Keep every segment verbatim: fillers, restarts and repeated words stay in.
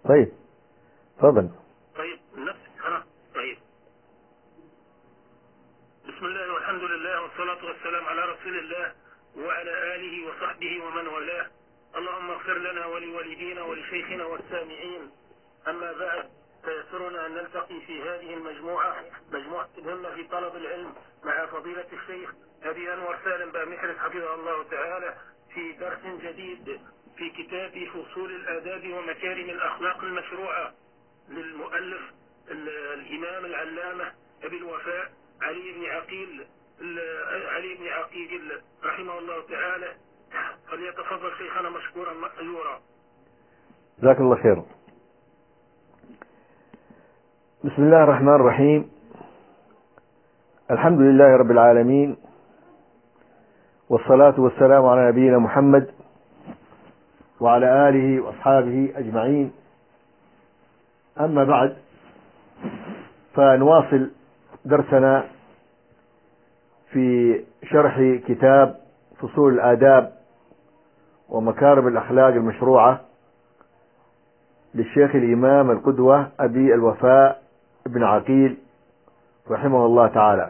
طيب تفضل. طيب نفس ها طيب. بسم الله والحمد لله والصلاة والسلام على رسول الله وعلى آله وصحبه ومن والاه. اللهم اغفر لنا ولوالدينا ولشيخنا والسامعين. أما بعد، فيسرنا أن نلتقي في هذه المجموعة، مجموعة الهمة في طلب العلم، مع فضيلة الشيخ أبي أنور سالم بامحرز حفظه الله تعالى، في درس جديد في كتاب فصول الآداب ومكارم الأخلاق المشروعة للمؤلف الإمام العلامة أبي الوفاء علي بن عقيل علي بن عقيل رحمه الله تعالى. فليتفضل شيخنا مشكورا مأجورا. جزاك الله خير. بسم الله الرحمن الرحيم. الحمد لله رب العالمين، والصلاة والسلام على نبينا محمد وعلى آله وأصحابه أجمعين. أما بعد، فنواصل درسنا في شرح كتاب فصول الآداب ومكارم الأخلاق المشروعة للشيخ الإمام القدوة أبي الوفاء بن عقيل رحمه الله تعالى.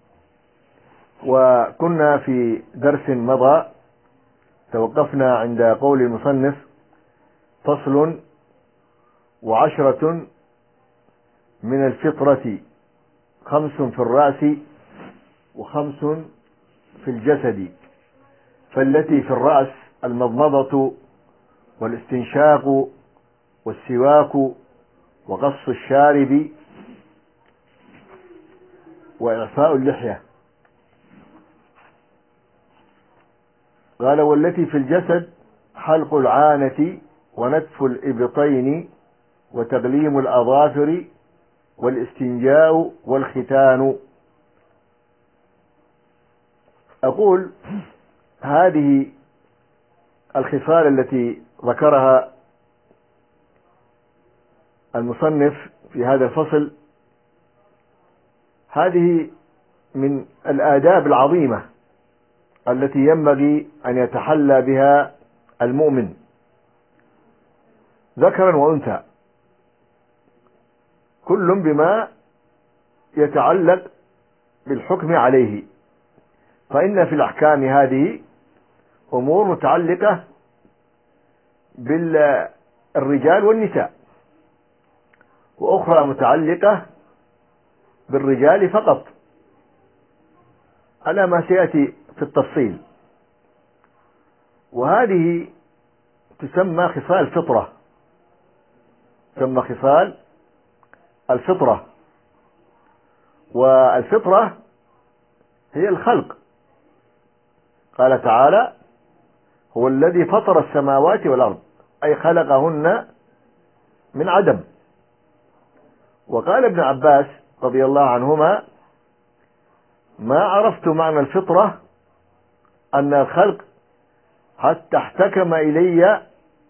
وكنا في درس مضى توقفنا عند قول المصنف: فصل: وعشرة من الفطرة، خمس في الرأس وخمس في الجسد، فالتي في الرأس المضمضة والاستنشاق والسواك وقص الشارب وإعفاء اللحية. قال: والتي في الجسد حلق العانة ونتف الإبطين وتغليم الأظافر والاستنجاء والختان. أقول: هذه الخصال التي ذكرها المصنف في هذا الفصل هذه من الآداب العظيمة التي ينبغي أن يتحلى بها المؤمن ذكرا وأنثى، كل بما يتعلق بالحكم عليه. فإن في الأحكام هذه أمور متعلقة بالرجال والنساء، وأخرى متعلقة بالرجال فقط على ما سيأتي في التفصيل. وهذه تسمى خصال الفطرة، تسمى خصال الفطرة. والفطرة هي الخلق. قال تعالى: هو الذي فطر السماوات والأرض، أي خلقهن من عدم. وقال ابن عباس رضي الله عنهما: ما عرفت معنى الفطرة أن الخلق حتى احتكم إلي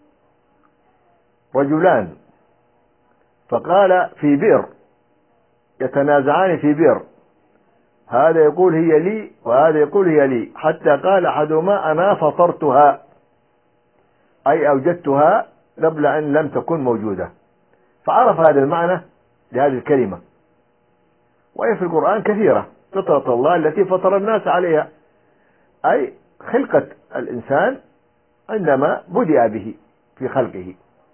رجلان فقال في بئر، يتنازعان في بئر، هذا يقول هي لي وهذا يقول هي لي، حتى قال أحدهما: أنا فطرتها، أي أوجدتها قبل أن لم تكن موجودة. فعرف هذا المعنى لهذه الكلمة. وهي في القرآن كثيرة: فطرة الله التي فطر الناس عليها، أي خلقة الإنسان عندما بدأ به في خلقه.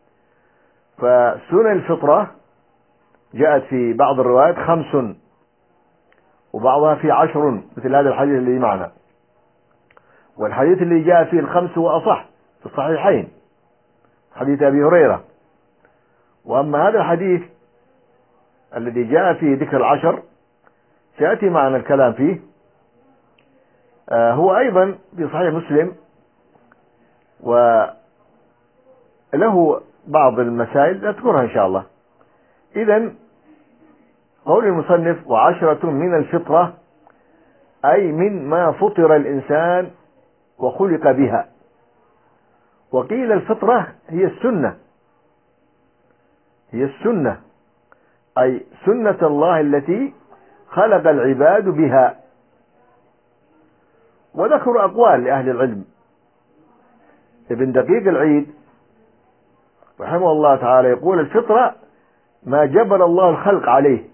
فسنن الفطرة جاءت في بعض الروايات خمس، وبعضها في عشر، مثل هذا الحديث الذي معنا. والحديث اللي جاء فيه الخمس هو أصح في الصحيحين، حديث أبي هريرة. وأما هذا الحديث الذي جاء فيه ذكر العشر سيأتي معنا الكلام فيه. آه هو أيضا في صحيح مسلم، وله بعض المسائل نذكرها إن شاء الله. إذن قول المصنف: وعشرة من الفطرة، أي من ما فطر الإنسان وخلق بها. وقيل الفطرة هي السنة، هي السنة، أي سنة الله التي خلق العباد بها. وذكروا أقوال لأهل العلم. ابن دقيق العيد رحمه الله تعالى يقول الفطرة ما جبل الله الخلق عليه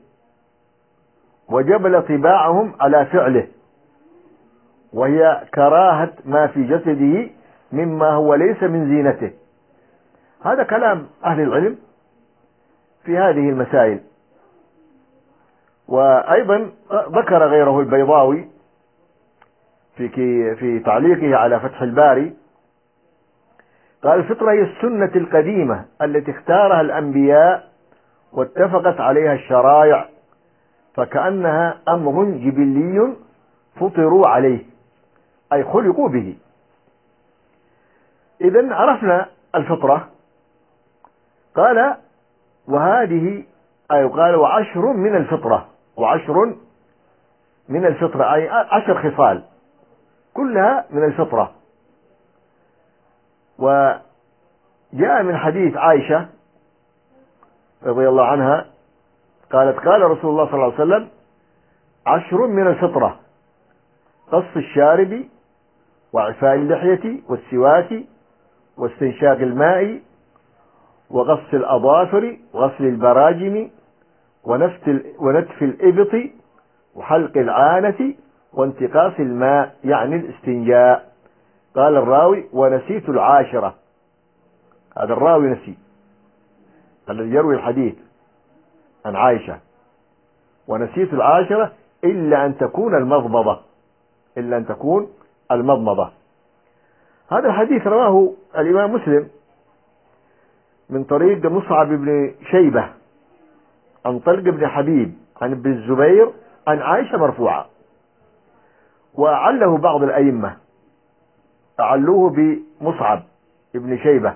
وجبل طباعهم على فعله، وهي كراهة ما في جسده مما هو ليس من زينته. هذا كلام أهل العلم في هذه المسائل. وأيضا ذكر غيره البيضاوي في في تعليقه على فتح الباري، قال الفطرة هي السنة القديمة التي اختارها الأنبياء واتفقت عليها الشرائع، فكأنها أمر جبلي فطروا عليه، أي خلقوا به. إذن عرفنا الفطرة. قال وهذه أي قال وعشر من الفطرة، وعشر من الفطرة أي عشر خصال كلها من الفطرة. وجاء من حديث عائشة رضي الله عنها قالت قال رسول الله صلى الله عليه وسلم عشر من الفطرة: قص الشارب، وعفاء اللحية، والسواك، واستنشاق الماء، وقص الأظافر، وغسل البراجم، ونتف الإبط، وحلق العانة، وانتقاص الماء يعني الاستنجاء. قال الراوي ونسيت العاشرة. هذا الراوي نسي الذي يروي الحديث عن عائشة، ونسيت العاشرة إلا أن تكون المضمضة، إلا أن تكون المضمضة. هذا الحديث رواه الإمام مسلم من طريق مصعب بن شيبة عن طلق بن حبيب عن ابن الزبير عن عائشة مرفوعة، وعله بعض الأئمة أعلوه بمصعب بن شيبة،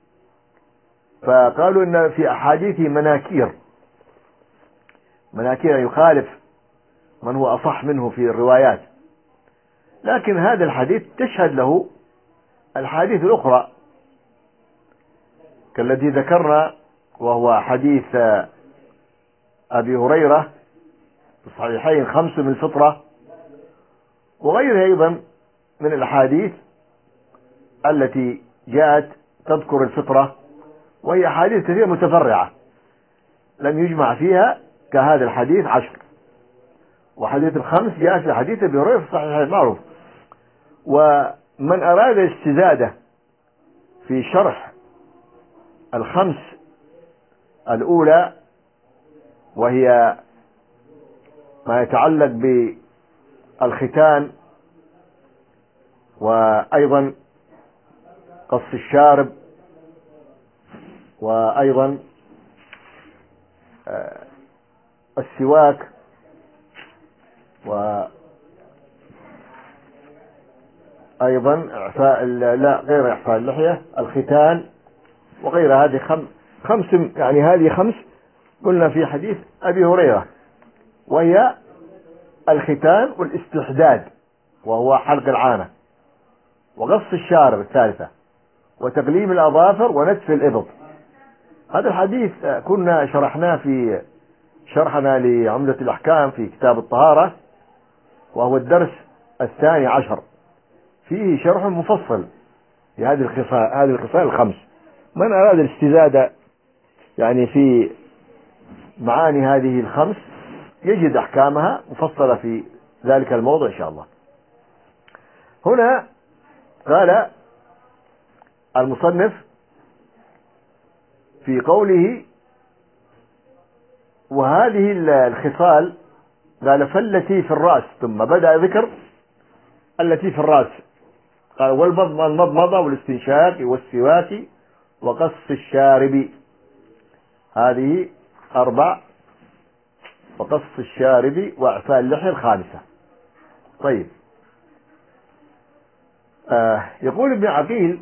فقالوا إن في أحاديثه مناكير، مناكير يخالف من هو أصح منه في الروايات. لكن هذا الحديث تشهد له الحديث الأخرى كالذي ذكرنا، وهو حديث أبي هريرة في الصحيحين خمس من الفطرة، وغيرها أيضا من الأحاديث التي جاءت تذكر الفطرة، وهي أحاديث كثيرة متفرعة لم يجمع فيها كهذا الحديث عشر. وحديث الخمس جاء في حديث أبي هريرة في الصحيحين معروف. ومن أراد الاستزادة في شرح الخمس الأولى، وهي ما يتعلق بالختان، وأيضا قص الشارب، وأيضا السواك، وأيضا إعفاء لا غير إعفاء اللحية، الختان، وغير هذه خم خمس يعني هذه خمس قلنا في حديث أبي هريرة، وهي الختان والاستحداد وهو حلق العانة، وقص الشارب الثالثة، وتقليم الأظافر، ونتف الإبط. هذا الحديث كنا شرحناه في شرحنا لعمدة الأحكام في كتاب الطهارة، وهو الدرس الثاني عشر، فيه شرح مفصل لهذه الخصال هذه الخصال الخمس. من أراد الاستزادة يعني في معاني هذه الخمس يجد أحكامها مفصلة في ذلك الموضوع إن شاء الله. هنا قال المصنف في قوله وهذه الخصال، قال فالتي في الرأس، ثم بدأ ذكر التي في الرأس، قال والمضمضة والاستنشاق والسواك وقص الشارب، هذه أربع، وقص الشارب وإعفاء اللحية الخامسة. طيب، آه يقول ابن عقيل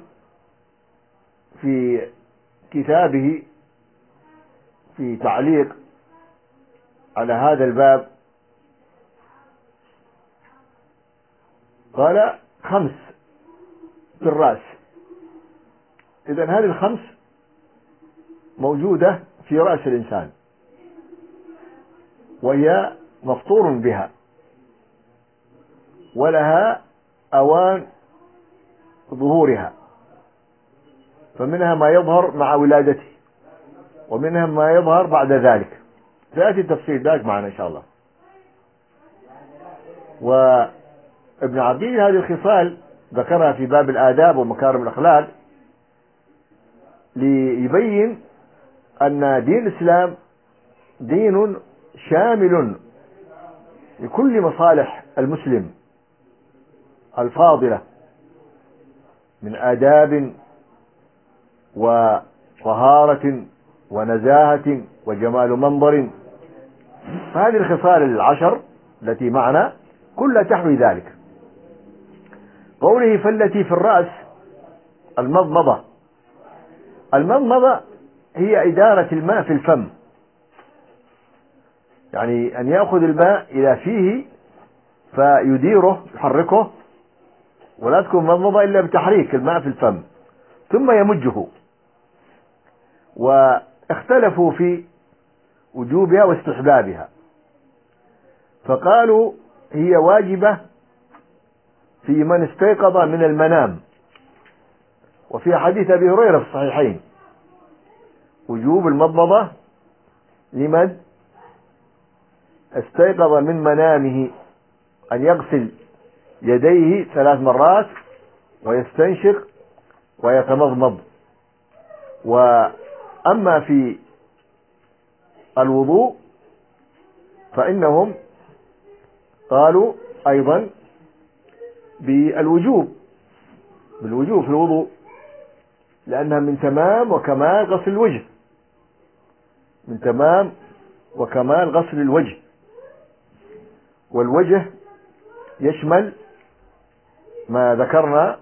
في كتابه في تعليق على هذا الباب، قال خمس في الرأس. إذن هذه الخمس موجودة في رأس الإنسان، وهي مفطور بها، ولها أوان ظهورها. فمنها ما يظهر مع ولادته، ومنها ما يظهر بعد ذلك، سيأتي تفصيل ذلك معنا إن شاء الله. وابن عقيل هذه الخصال ذكرها في باب الآداب ومكارم الأخلاق ليبين أن دين الإسلام دين شامل لكل مصالح المسلم الفاضلة من آداب وطهارة ونزاهة وجمال منظر. فهذه الخصال العشر التي معنا كلها تحوي ذلك. قوله فالتي في الرأس المضمضة، المضمضة هي إدارة الماء في الفم، يعني أن يأخذ الماء إلى فيه فيديره يحركه، ولا تكون مضمضة إلا بتحريك الماء في الفم ثم يمجه. واختلفوا في وجوبها واستحبابها، فقالوا هي واجبة في من استيقظ من المنام، وفي حديث أبي هريرة في الصحيحين وجوب المضمضة لمن استيقظ من منامه أن يغسل يديه ثلاث مرات ويستنشق ويتمضمض. وأما في الوضوء فإنهم قالوا أيضا بالوجوب بالوجوب في الوضوء، لأنها من تمام وكمال غسل الوجه، من تمام وكمال غسل الوجه. والوجه يشمل ما ذكرنا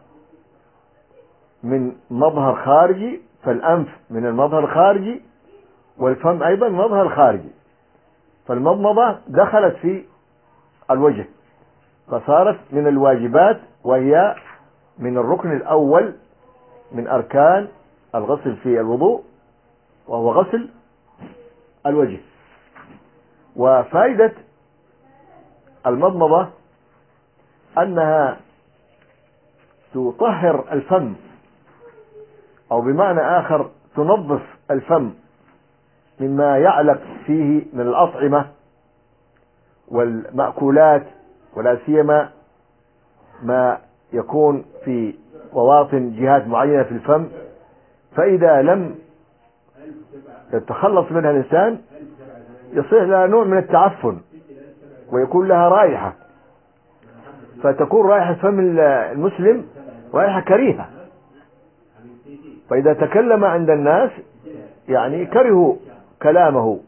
من مظهر خارجي، فالأنف من المظهر الخارجي، والفم أيضا مظهر الخارجي، فالمضمضة دخلت في الوجه فصارت من الواجبات، وهي من الركن الأول من أركان الغسل في الوضوء، وهو غسل الوجه. وفائدة المضمضة أنها تطهر الفم، أو بمعنى آخر تنظف الفم مما يعلق فيه من الأطعمة والمأكولات، ولا سيما ما يكون في مواطن جهات معينة في الفم، فإذا لم يتخلص منها الإنسان يصير لها نوع من التعفن ويكون لها رائحة، فتكون رائحة فم المسلم رائحة كريهة، فإذا تكلم عند الناس يعني كرهوا كلامه،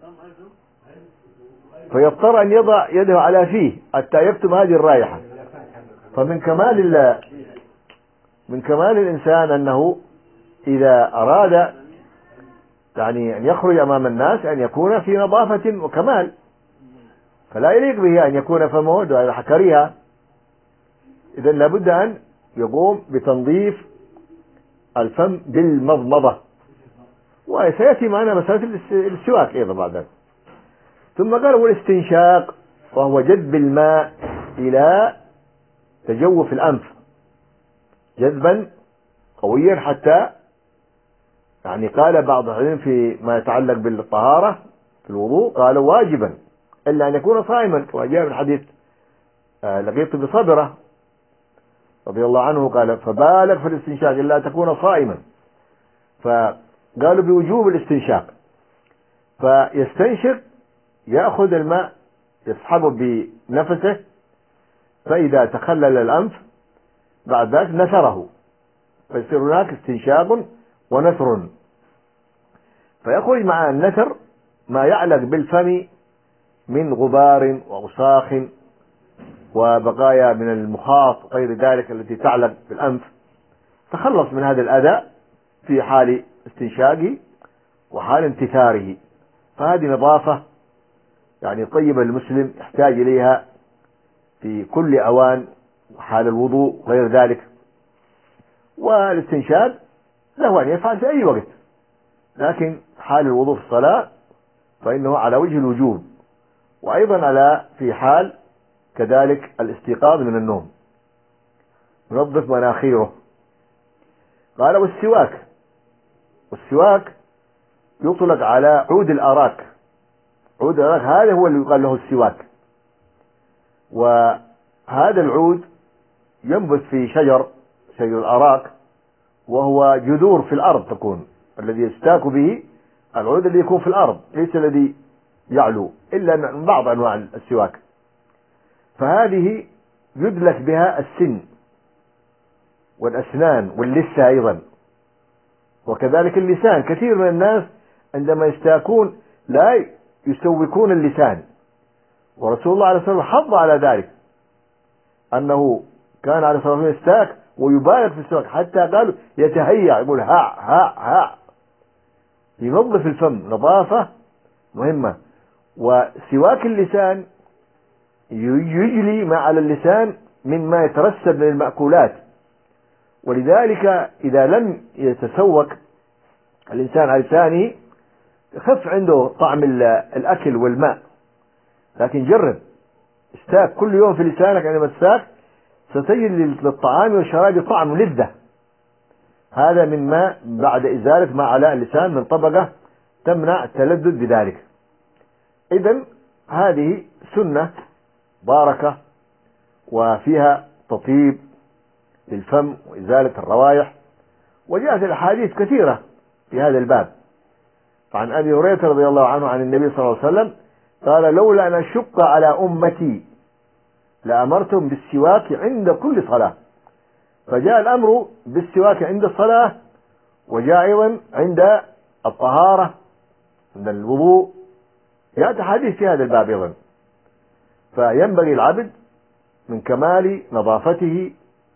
فيضطر أن يضع يده على فيه حتى يكتم هذه الرائحة. فمن كمال من كمال الإنسان أنه إذا أراد يعني أن يخرج أمام الناس أن يكون في نظافة وكمال، فلا يليق به أن يكون فمه رائحة كريهة. إذن لابد أن يقوم بتنظيف الفم بالمضمضة، وسيأتي معنا مسألة السواك أيضا بعد ذلك. ثم قال والاستنشاق، وهو جذب الماء إلى تجوف الأنف جذبا قويا، حتى يعني قال بعض العلم في ما يتعلق بالطهارة في الوضوء قالوا واجبا إلا أن يكون صائما، وجاء من حديث لقيط بن صبرة رضي الله عنه قال فبالغ في الاستنشاق إلا تكون صائما، فقالوا بوجوب الاستنشاق. فيستنشق يأخذ الماء يسحبه بنفسه، فإذا تخلل الأنف بعد ذلك نثره، فيصير هناك استنشاق ونثر، فيخرج مع النثر ما يعلق بالفم من غبار وأوساخ وبقايا من المخاط غير ذلك التي تعلق بالأنف، تخلص من هذا الأذى في حال استنشاقه وحال انتثاره. فهذه نظافة يعني طيبة المسلم يحتاج إليها في كل أوان، حال الوضوء غير ذلك. والاستنشاق له أن يفعل في أي وقت، لكن حال الوضوء في الصلاة فإنه على وجه الوجوب، وأيضا على في حال كذلك الاستيقاظ من النوم ينظف مناخيره. قال والسواك والسواك يطلق على عود الأراك. عود الأراك هذا هو اللي يقال له السواك. وهذا العود ينبت في شجر شجر الأراك، وهو جذور في الأرض تكون، الذي يستاك به العود اللي يكون في الأرض، ليس الذي يعلو إلا من بعض أنواع السواك. فهذه يدلك بها السن والأسنان واللثة أيضا، وكذلك اللسان. كثير من الناس عندما يستاكون لا يسوكون اللسان، ورسول الله عليه الصلاة والسلام حض على ذلك، أنه كان عليه الصلاة والسلام يستاك ويبالغ في السواك، حتى قالوا يتهيأ، يقول ها ها ها، ينظف الفم نظافة مهمة. وسواك اللسان يجلي ما على اللسان مما يترسب من المأكولات، ولذلك إذا لم يتسوك الإنسان على لسانه خف عنده طعم الأكل والماء. لكن جرب استاك كل يوم في لسانك، عندما تستاك ستجد للطعام والشراب طعم لذة. هذا مما بعد إزالة ما على اللسان من طبقة تمنع التلذذ بذلك. إذن هذه سنة باركة وفيها تطيب للفم وإزالة الروائح، وجاءت الأحاديث كثيرة في هذا الباب. عن أبي هريرة رضي الله عنه عن النبي صلى الله عليه وسلم قال: لولا أن أشق على أمتي لأمرتم بالسواك عند كل صلاة. فجاء الأمر بالسواك عند الصلاة، وجاء أيضا عند الطهارة، عند الوضوء، يأتي حديث في هذا الباب أيضا. فينبغي العبد من كمال نظافته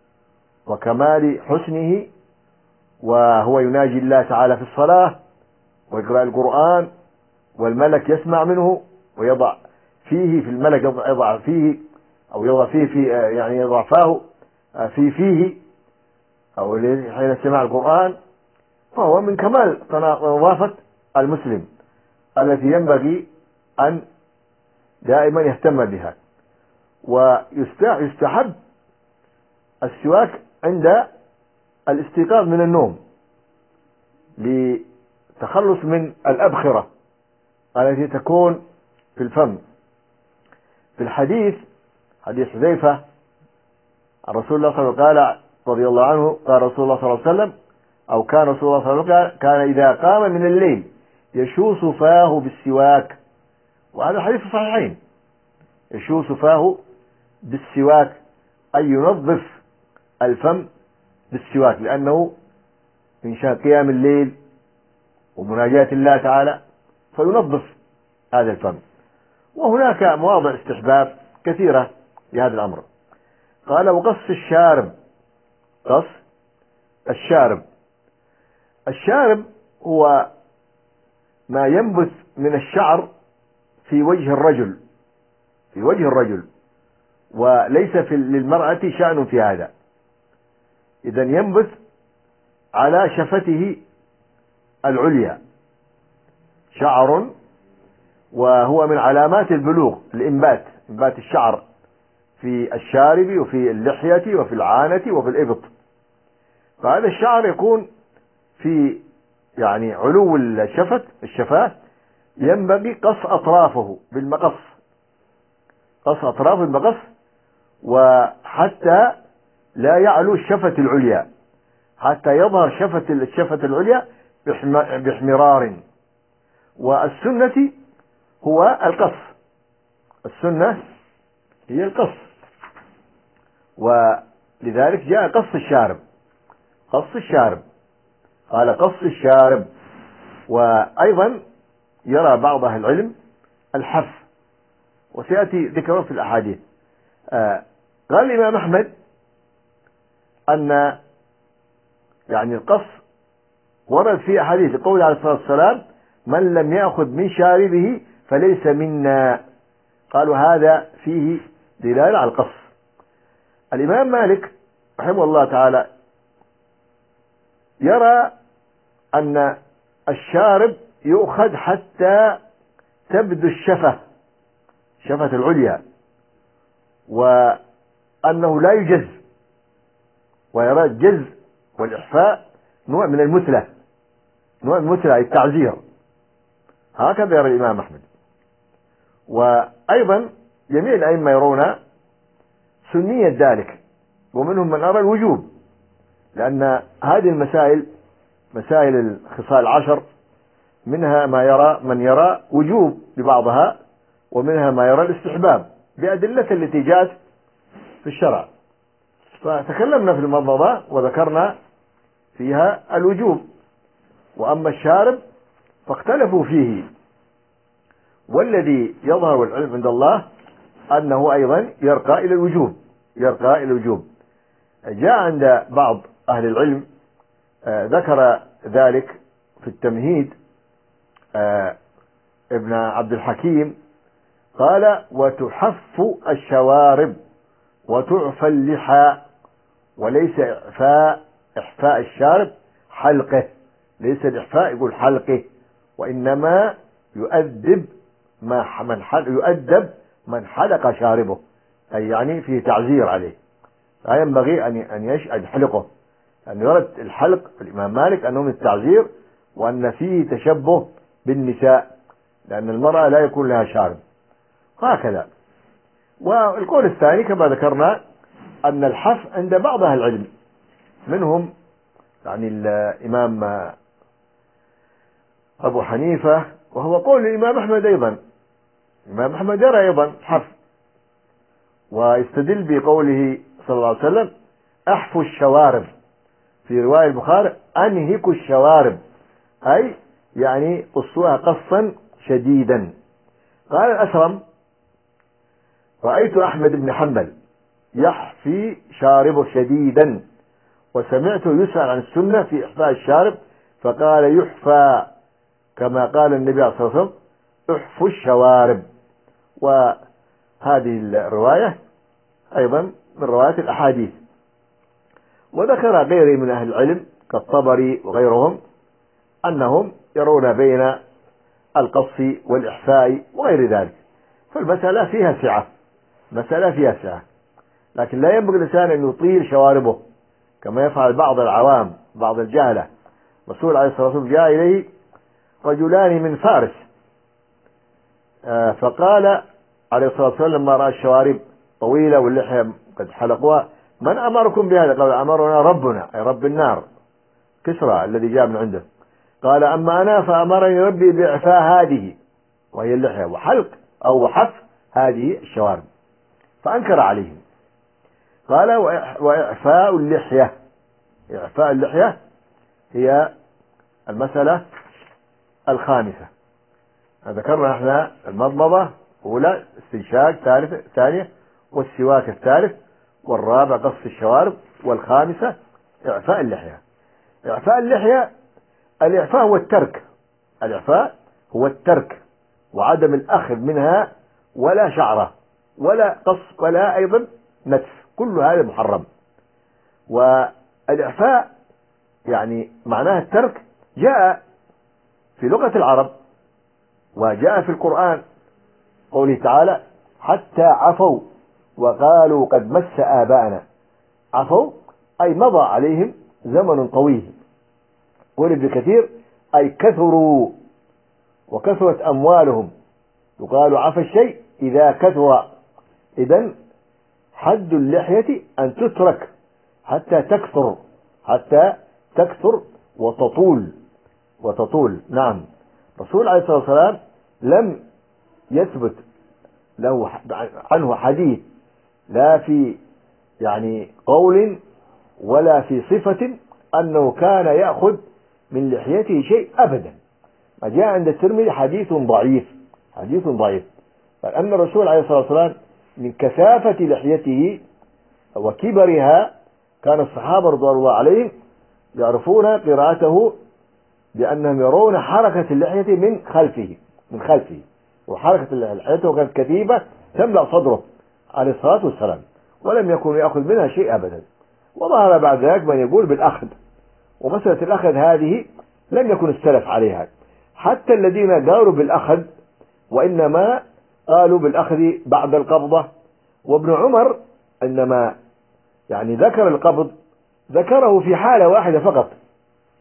وكمال حسنه وهو يناجي الله تعالى في الصلاة ويقرأ القرآن، والملك يسمع منه ويضع فيه في الملك يضع فيه أو يضع فيه في يعني يضع فاه في فيه أو حين سمع القرآن. فهو من كمال نظافة المسلم التي ينبغي أن دائما يهتم بها. ويستحب السواك عند الاستيقاظ من النوم لتخلص من الأبخرة التي تكون في الفم. في الحديث حديث حذيفة عن رسول الله صلى الله عليه وسلم قال رضي الله عنه قال رسول الله صلى الله عليه وسلم أو كان رسول الله صلى الله عليه وسلم كان إذا قام من الليل يشوص فاه بالسواك. وهذا الحديث في الصحيحين. يشوص فاه بالسواك أي ينظف الفم بالسواك، لأنه من شأن قيام الليل ومناجاة الله تعالى فينظف هذا الفم. وهناك مواضع استحباب كثيرة لهذا الأمر. قال: وقص الشارب. قص الشارب. الشارب هو ما ينبت من الشعر في وجه الرجل في وجه الرجل وليس في للمرأة شأن في هذا. إذا ينبت على شفته العليا شعر، وهو من علامات البلوغ الإنبات، إنبات الشعر في الشارب وفي اللحية وفي العانة وفي الإبط. فهذا الشعر يكون في يعني علو الشفت الشفاه، ينبغي قص أطرافه بالمقص قص أطرافه بالمقص، وحتى لا يعلو الشفة العليا، حتى يظهر شفة الشفة العليا باحمرار. والسنة هو القص، السنة هي القص، ولذلك جاء قص الشارب. قص الشارب قال قص الشارب. وأيضا يرى بعض أهل العلم الحف، وسيأتي ذكره في الأحاديث. آه قال الإمام أحمد أن يعني القص ورد في أحاديث قول عليه الصلاة والسلام: من لم يأخذ من شاربه فليس منا. قالوا هذا فيه دلالة على القص. الإمام مالك رحمه الله تعالى يرى أن الشارب يؤخذ حتى تبدو الشفة شفة العليا، وأنه لا يجز، ويرى الجز والإحفاء نوع من المثلة، نوع من المتلة التعزير، هكذا يرى الإمام أحمد. وأيضا جميع الأئمة يرون سنية ذلك، ومنهم من أرى الوجوب، لأن هذه المسائل مسائل الخصال العشر منها ما يرى من يرى وجوب لبعضها، ومنها ما يرى الاستحباب بأدلة التي جاءت في الشرع. فتكلمنا في المضمضة وذكرنا فيها الوجوب، وأما الشارب فاختلفوا فيه، والذي يظهر العلم عند الله أنه أيضا يرقى إلى الوجوب، يرقى إلى الوجوب. جاء عند بعض أهل العلم آه ذكر ذلك في التمهيد آه ابن عبد الحكيم قال: وتحف الشوارب وتعفى اللحى، وليس إعفاء إحفاء الشارب حلقه، ليس الإحفاء يقول حلقه، وإنما يؤدب ما من حلق يؤدب من حلق شاربه، أي يعني فيه تعزير عليه، لا ينبغي أن أن يحلقه، أن يرد الحلق الإمام مالك أنه من التعزير، وأن فيه تشبه بالنساء، لأن المرأة لا يكون لها شارب هكذا. والقول الثاني كما ذكرنا أن الحف عند بعض أهل العلم، منهم يعني الإمام أبو حنيفة، وهو قول الإمام أحمد أيضا، الإمام أحمد يرى أيضا حف، ويستدل بقوله صلى الله عليه وسلم: أحفوا الشوارب، في رواية البخاري: أنهكوا الشوارب، أي يعني قصوها قصا شديدا. قال الأسرم: رأيت أحمد بن حنبل يحفي شاربه شديدا، وسمعته يسأل عن السنة في إحفاء الشارب فقال: يحفى كما قال النبي صلى الله عليه وسلم: احفوا الشوارب. وهذه الرواية أيضا من روايات الأحاديث. وذكر غيره من أهل العلم كالطبري وغيرهم أنهم يرون بين القص والإحفاء وغير ذلك، فالمسألة فيها سعة، مسألة فيها سعة، لكن لا ينبغي الإنسان أن يطيل شواربه كما يفعل بعض العوام، بعض الجهلة. الرسول عليه الصلاة والسلام جاء إليه رجلان من فارس فقال عليه الصلاة والسلام لما رأى الشوارب طويلة واللحية قد حلقوها: من أمركم بهذا؟ قال: أمرنا ربنا، أي رب النار، كسرى الذي جاء من عنده. قال: أما أنا فأمرني ربي بإعفاء هذه، وهي اللحية، وحلق أو وحف هذه الشوارب، فأنكر عليهم. قال: وإعفاء اللحية، إعفاء اللحية هي المسألة الخامسة. ذكرنا احنا المضمضة أولى، استنشاق ثالث ثانية، والسواك الثالث، والرابع قص الشوارب، والخامسة إعفاء اللحية. إعفاء اللحية، الإعفاء هو الترك، الإعفاء هو الترك وعدم الأخذ منها، ولا شعرة ولا قص ولا أيضا نتف، كل هذا محرم. والإعفاء يعني معناه الترك، جاء في لغة العرب وجاء في القرآن قوله تعالى: حتى عفوا وقالوا قد مس آباءنا. عفوا أي مضى عليهم زمن طويل. قول ابن كثير: أي كثروا وكثرت أموالهم، يقال عفى الشيء إذا كثر. إذن حد اللحية أن تترك حتى تكثر، حتى تكثر وتطول وتطول. نعم، الرسول عليه الصلاة والسلام لم يثبت له عنه حديث لا في يعني قول ولا في صفة أنه كان يأخذ من لحيته شيء أبدا. ما جاء عند الترمذي حديث ضعيف، حديث ضعيف. فأن الرسول عليه الصلاة والسلام من كثافة لحيته وكبرها كان الصحابة رضوان الله عليهم يعرفون قراءته بأنهم يرون حركة اللحية من خلفه، من خلفه، وحركة لحيته كانت كثيفة تملأ صدره عليه الصلاة والسلام، ولم يكن يأخذ منها شيء أبدا. وظهر بعد ذلك من يقول بالأخذ، ومسألة الأخذ هذه لم يكن السلف عليها، حتى الذين قالوا بالأخذ وإنما قالوا بالأخذ بعد القبضة. وابن عمر إنما يعني ذكر القبض ذكره في حالة واحدة فقط،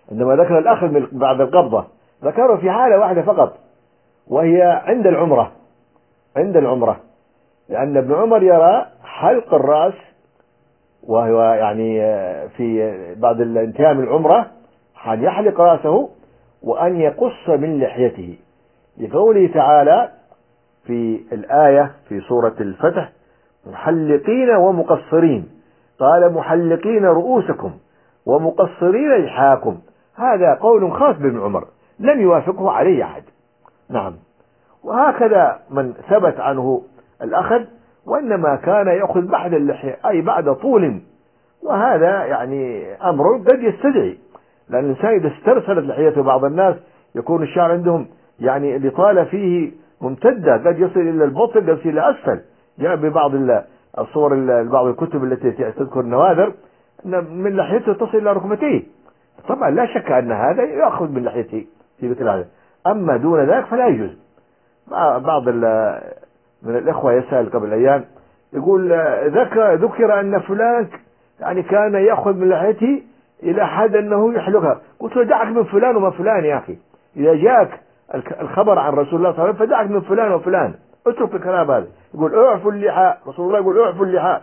عندما ذكر الأخذ من بعد القبضة ذكره في حالة واحدة فقط، وهي عند العمرة، عند العمرة، لأن ابن عمر يرى حلق الرأس، وهو يعني في بعد الانتهاء من العمرة أن يحلق رأسه وأن يقص من لحيته، لقوله تعالى في الآية في سورة الفتح: محلقين ومقصرين، قال محلقين رؤوسكم ومقصرين لحاكم. هذا قول خاص بابن عمر لم يوافقه عليه أحد. نعم. وهكذا من ثبت عنه الأخذ، وإنما كان يأخذ بعد اللحية أي بعد طول، وهذا يعني أمر قد يستدعي، لأن الإنسان إذا استرسلت لحيته، بعض الناس يكون الشعر عندهم يعني الإطالة فيه ممتدة، قد يصل إلى البطن، قد يصل إلى أسفل. جاء ببعض الصور، بعض الكتب التي تذكر النواذر أن من لحيته تصل إلى ركبتيه. طبعا لا شك أن هذا يأخذ من لحيته في مثل هذا، أما دون ذلك فلا يجوز. بعض من الإخوة يسأل قبل أيام يقول ذكر, ذكر أن فلان يعني كان يأخذ من لحيته إلى حد أنه يحلقها. قلت له دعك من فلان وما فلان يا أخي، إذا جاءك الخبر عن رسول الله صلى الله عليه وسلم فدعك من فلان وفلان، اترك الكلام هذا. يقول اعفوا اللحى، رسول الله يقول اعفوا اللحى،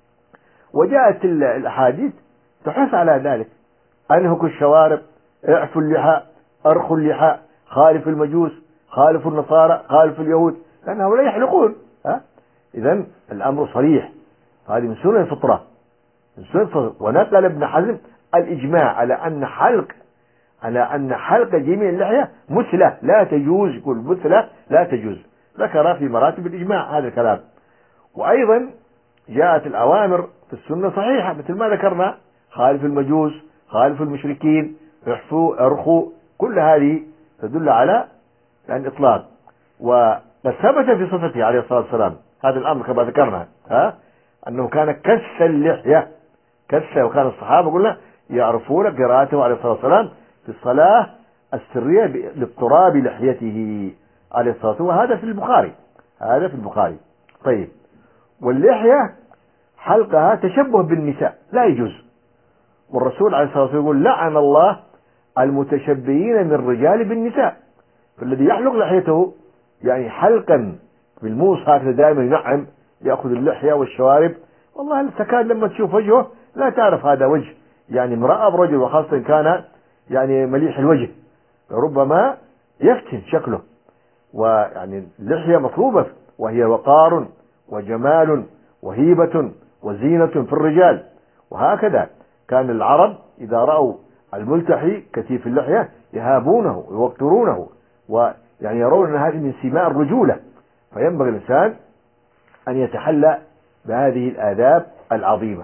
وجاءت الأحاديث تحث على ذلك: أنهكوا الشوارب، اعفوا اللحى، أرخوا اللحى، خالف المجوس، خالف النصارى، خالف اليهود، لأن هؤلاء يحلقون. ها؟ إذن الأمر صريح، هذه من سنن الفطرة، من سنن الفطرة. ونقل ابن حزم الإجماع على أن حلق على أن حلق جميع اللحية مثلة لا تجوز، يقول مثلة لا تجوز، ذكر في مراتب الإجماع هذا الكلام. وأيضا جاءت الأوامر في السنة صحيحة مثل ما ذكرنا: خالف المجوس، خالف المشركين، احفوا، ارخوا، كل هذه تدل على الإطلاق. وقد ثبت في صفته عليه الصلاة والسلام هذا الأمر كما ذكرنا، ها أنه كان كس اللحية، كس، وكان الصحابة قلنا يعرفون قراءته عليه الصلاة والسلام في الصلاة السرية لاضطراب لحيته عليه الصلاة والسلام، وهذا في البخاري، هذا في البخاري. طيب، واللحية حلقها تشبه بالنساء لا يجوز، والرسول عليه الصلاة والسلام يقول: لعن الله المتشبهين من الرجال بالنساء. فالذي يحلق لحيته يعني حلقا بالموس هكذا دائما ينعم، يأخذ اللحية والشوارب، والله تكاد لما تشوف وجهه لا تعرف هذا وجه يعني امرأة برجل، وخاصة كان يعني مليح الوجه، ربما يفتن شكله. ويعني اللحية مطلوبة، وهي وقار وجمال وهيبة وزينة في الرجال. وهكذا كان العرب إذا رأوا الملتحي كثيف اللحية يهابونه ويوقرونه، ويعني يرون أن هذه من سماء الرجولة. فينبغي الإنسان أن يتحلى بهذه الآداب العظيمة،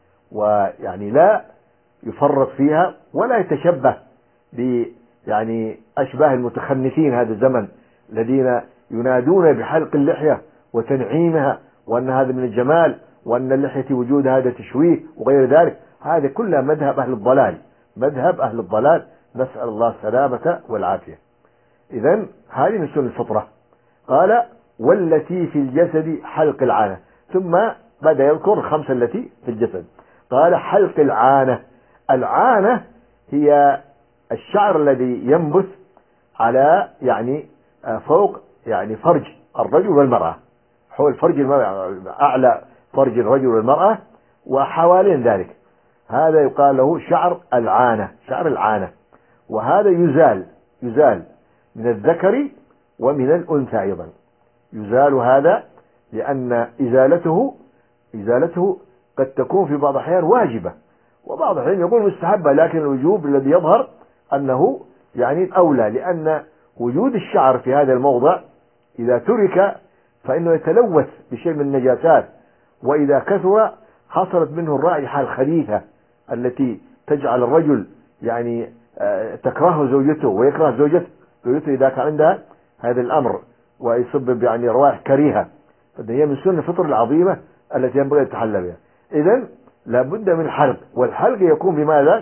ويعني لا يفرط فيها ولا يتشبه ب يعني أشباه المتخنثين هذا الزمن الذين ينادون بحلق اللحية وتنعيمها، وأن هذا من الجمال، وأن اللحية وجود هذا تشويه وغير ذلك. هذا كله مذهب أهل الضلال، مذهب أهل الضلال، نسأل الله السلامة والعافية. إذن هذه من سنن الفطرة. قال: والتي في الجسد حلق العانة، ثم بدأ يذكر الخمسة التي في الجسد. قال: حلق العانة، العانة هي الشعر الذي ينبت على يعني فوق يعني فرج الرجل والمرأة، حول فرج المرأة، أعلى فرج الرجل والمرأة وحوالين ذلك، هذا يقال له شعر العانة، شعر العانة. وهذا يزال يزال من الذكر ومن الأنثى أيضا، يزال هذا، لأن إزالته إزالته قد تكون في بعض الأحيان واجبة، وبعض الأحيان يقول مستحبة، لكن الوجوب الذي يظهر أنه يعني الأولى، لأن وجود الشعر في هذا الموضع إذا ترك فإنه يتلوث بشيء من النجاسات، وإذا كثر حصلت منه الرائحة الخبيثة التي تجعل الرجل يعني تكرهه زوجته ويكره زوجته زوجته إذا كان عندها هذا الأمر، ويسبب يعني روائح كريهة. فهي من سنن الفطر العظيمة التي ينبغي أن يتحلى بها. إذن لابد من الحلق، والحلق يكون بماذا؟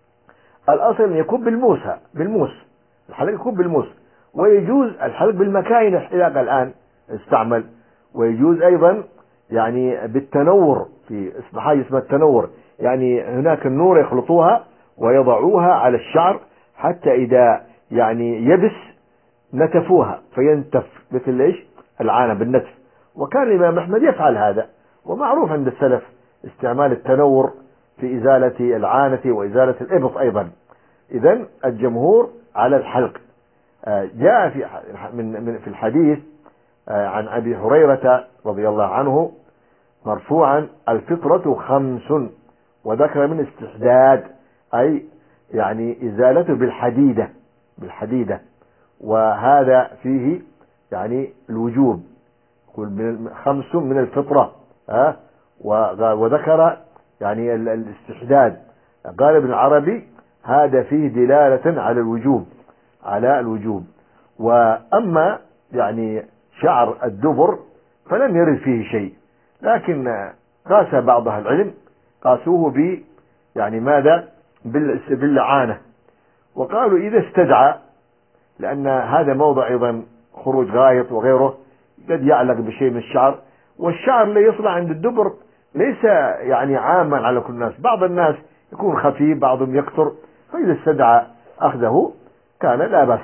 الأصل أن يكون بالموس، بالموس الحلق يكون بالموس، ويجوز الحلق بالمكاين الحلاقة الآن استعمل، ويجوز أيضا يعني بالتنور، في حاجة اسمها التنور، يعني هناك النور يخلطوها ويضعوها على الشعر حتى إذا يعني يبس نتفوها فينتف مثل إيش العانة بالنتف. وكان الإمام أحمد يفعل هذا، ومعروف عند السلف استعمال التنور في إزالة العانة وإزالة الإبط أيضا. إذن الجمهور على الحلق. جاء في من في الحديث عن أبي هريرة رضي الله عنه مرفوعا: الفطرة خمس، وذكر من استحداد أي يعني إزالته بالحديدة بالحديدة وهذا فيه يعني الوجوب، خمس من الفطرة. ها وذكر يعني الاستحداد. قال ابن العربي: هذا فيه دلالة على الوجوب على الوجوب. وأما يعني شعر الدبر فلم يرد فيه شيء، لكن قاس بعض أهل العلم قاسوه ب يعني ماذا باللعانة، وقالوا إذا استدعى، لأن هذا موضع أيضا خروج غائط وغيره قد يعلق بشيء من الشعر، والشعر اللي يصلح عند الدبر ليس يعني عاما على كل الناس، بعض الناس يكون خفيف بعضهم يكثر، فإذا استدعى أخذه كان لا بأس.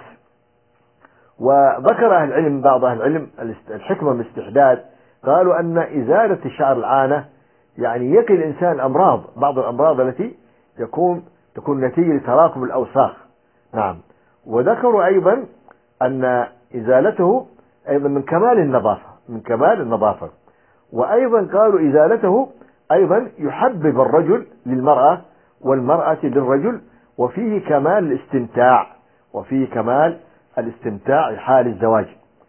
وذكر أهل العلم بعض أهل العلم الحكمة من الاستحداد، قالوا أن إزالة شعر العانة يعني يقي الإنسان أمراض، بعض الأمراض التي يكون تكون نتيجة لتراكم الأوساخ. نعم. وذكروا أيضا أن إزالته أيضا من كمال النظافة من كمال النظافة وأيضا قالوا إزالته أيضا يحبب الرجل للمرأة والمرأة للرجل، وفيه كمال الاستمتاع وفيه كمال الاستمتاع حال الزواج.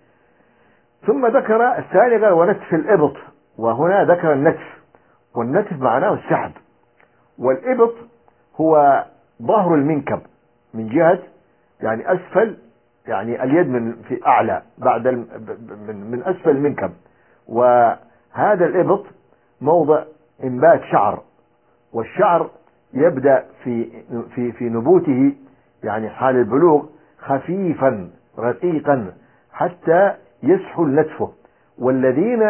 ثم ذكر الثاني قال: ونتف الإبط، وهنا ذكر النتف، والنتف معناه السحب. والإبط هو ظهر المنكب من جهة يعني أسفل، يعني اليد من في أعلى بعد من من أسفل المنكب، وهذا الإبط موضع إنبات شعر، والشعر يبدأ في في في نبوته يعني حال البلوغ خفيفا رقيقا حتى يسهل نتفه. والذين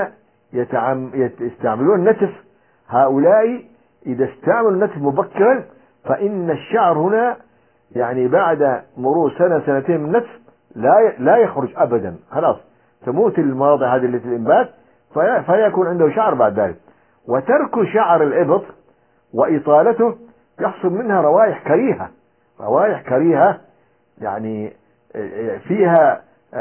يستعملون النتف هؤلاء إذا استعملوا النتف مبكرا فإن الشعر هنا يعني بعد مرور سنة سنتين من النتف لا لا يخرج أبدا، خلاص تموت المواضع هذه التي الإنبات فيكون عنده شعر بعد ذلك. وترك شعر الإبط وإطالته يحصل منها روائح كريهة روائح كريهة يعني فيها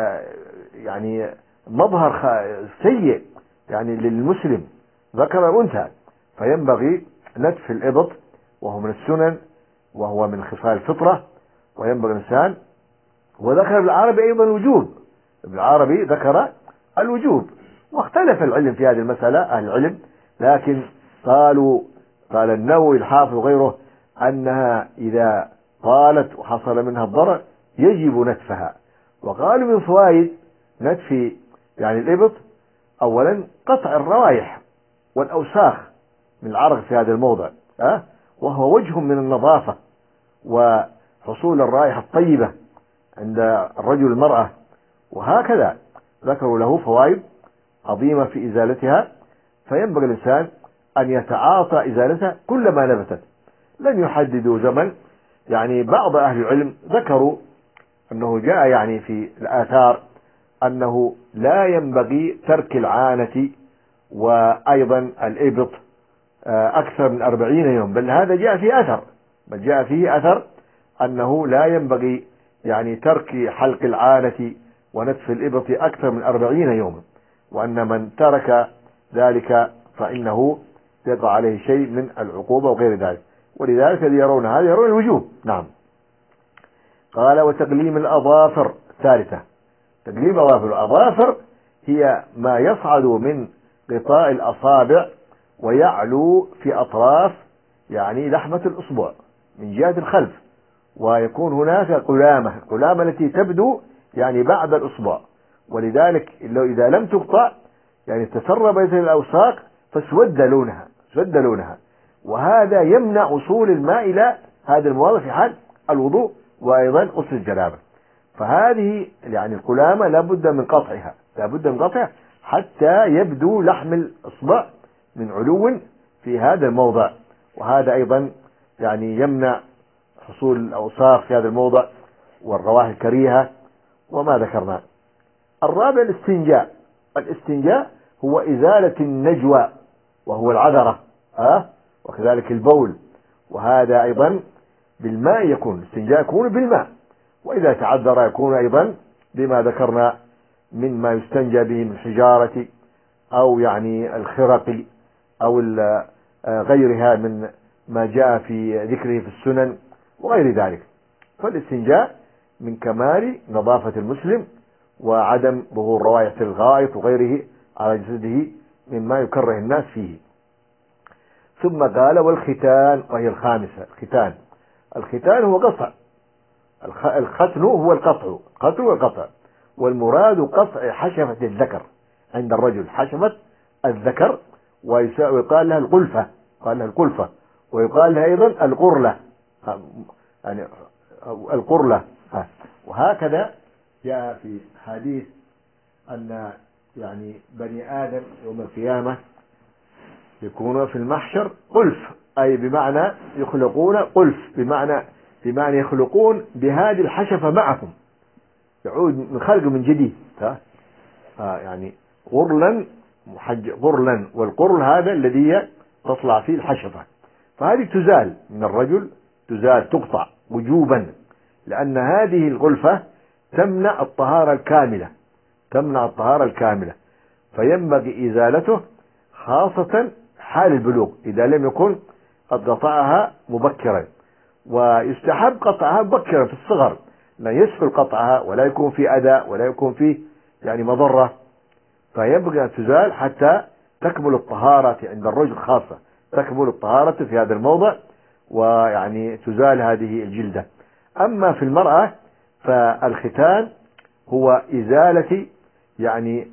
يعني مظهر سيء يعني للمسلم ذكر وأنثى، فينبغي نتف الإبط وهو من السنن وهو من خصال الفطرة وينبغي الإنسان. وذكر ابن العربي أيضا الوجوب، ابن العربي ذكر الوجوب، واختلف العلم في هذه المسألة أهل العلم، لكن قالوا قال النووي الحافظ وغيره أنها إذا طالت وحصل منها الضرر يجب نتفها. وقالوا من فوائد نتف يعني الإبط أولا قطع الروائح والأوساخ من العرق في هذا الموضع، أه؟ وهو وجه من النظافة وحصول الرائحة الطيبة عند الرجل المرأة، وهكذا ذكروا له فوائد عظيمة في إزالتها، فينبغي الإنسان أن يتعاطى إزالتها كلما نبتت، لم يحددوا زمن. يعني بعض أهل العلم ذكروا أنه جاء يعني في الآثار أنه لا ينبغي ترك العانة وأيضا الإبط أكثر من أربعين يوم، بل هذا جاء في أثر بل جاء فيه أثر أنه لا ينبغي يعني ترك حلق العانة ونتف الإبط أكثر من أربعين يوما، وأن من ترك ذلك فإنه يقع عليه شيء من العقوبة وغير ذلك. ولذلك الذي يرون هذا يرون الوجوب. نعم. قال: وتقليم الأظافر ثالثة. تقليم الأظافر، الأظافر هي ما يصعد من غطاء الأصابع ويعلو في أطراف يعني لحمة الأصبع من جهة الخلف، ويكون هناك قلامة قلامة التي تبدو يعني بعد الأصبع، ولذلك لو إذا لم تقطع يعني تسربت الأوساق فاسود لونها اسود لونها وهذا يمنع وصول الماء إلى هذا المواضع في حال الوضوء وأيضا غسل الجنابة. فهذه يعني القلامة لابد من قطعها لابد من قطعها حتى يبدو لحم الإصبع من علو في هذا الموضع، وهذا أيضا يعني يمنع حصول الأوساخ في هذا الموضع والروائح الكريهة وما ذكرنا. الرابع الاستنجاء. الاستنجاء هو إزالة النجوى وهو العذرة أه؟ وكذلك البول، وهذا أيضا بالماء يكون، الاستنجاء يكون بالماء، وإذا تعذر يكون أيضا بما ذكرنا مما يستنجى به من حجارة أو يعني الخرق أو غيرها من ما جاء في ذكره في السنن وغير ذلك. فالاستنجاء من كمال نظافة المسلم وعدم ظهور روائح الغائط وغيره على جسده مما يكره الناس فيه. ثم قال والختان، وهي الخامسة. الختان الختان هو قطع، الختن هو القطع، القطع والقطع، والمراد قطع حشفة الذكر عند الرجل، حشفة الذكر، ويقال لها القلفة، قال لها القلفة، ويقال لها أيضا القرلة، يعني القرلة. وهكذا جاء في حديث أن يعني بني آدم يوم القيامة يكونون في المحشر قلف، أي بمعنى يخلقون قلف، بمعنى بمعنى يخلقون بهذه الحشفة معهم، يعود من خلق من جديد. ها آه يعني غرلا محج غرلا، والقرل هذا الذي تطلع فيه الحشفة، فهذه تزال من الرجل، تزال تقطع وجوبا، لأن هذه الغلفة تمنع الطهارة الكاملة، تمنع الطهارة الكاملة، فينبغي إزالته خاصة حال البلوغ إذا لم يكن قد قطعها مبكرا، ويستحب قطعها مبكرا في الصغر، لا يسهل قطعها ولا يكون في أذى ولا يكون فيه يعني مضرة، فينبغي أن تزال حتى تكمل الطهارة عند الرجل خاصة، تكمل الطهارة في هذا الموضع، ويعني تزال هذه الجلدة. أما في المرأة فالختان هو إزالة يعني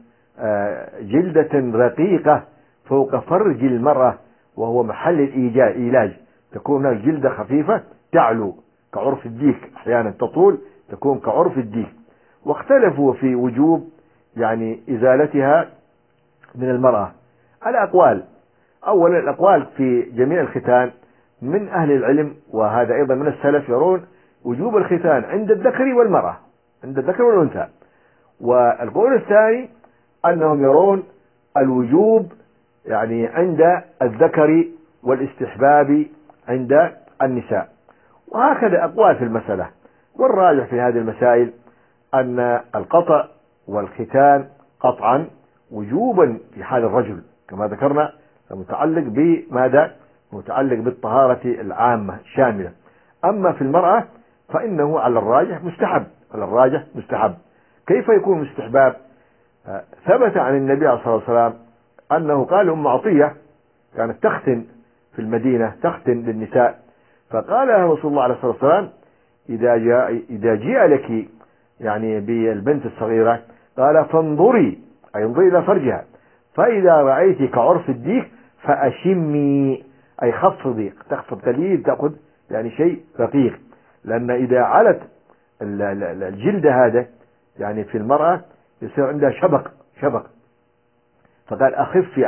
جلدة رقيقة فوق فرج المرأة، وهو محل الإيلاج، تكون الجلدة خفيفة تعلو كعرف الديك، أحيانا تطول تكون كعرف الديك. واختلفوا في وجوب يعني إزالتها من المرأة على أقوال. أولا الأقوال في جميع الختان من أهل العلم، وهذا أيضا من السلف، يرون وجوب الختان عند الذكر والمرأة، عند الذكر والأنثى. والقول الثاني أنهم يرون الوجوب يعني عند الذكر والاستحباب عند النساء، وهكذا أقوال في المسألة. والراجح في هذه المسائل أن القطع والختان قطعا وجوبا في حال الرجل كما ذكرنا، متعلق بماذا؟ متعلق بالطهارة العامة الشاملة. أما في المرأة فإنه على الراجح مستحب، على الراجح مستحب. كيف يكون مستحباب؟ ثبت عن النبي عليه الصلاة والسلام أنه قال أم عطية كانت تختن في المدينة، تختن للنساء، فقال لها رسول الله عليه الصلاة والسلام إذا جاء إذا جاء لك يعني بالبنت الصغيرة قال فانظري، أي انظري إلى فرجها، فإذا رأيت كعرف الديك فأشمي، أي خفضي، تخفض قليل، تأخذ يعني شيء رقيق، لأن إذا علت الجلد هذا يعني في المرأة يصير عندها شبق شبق، فقال أخفي،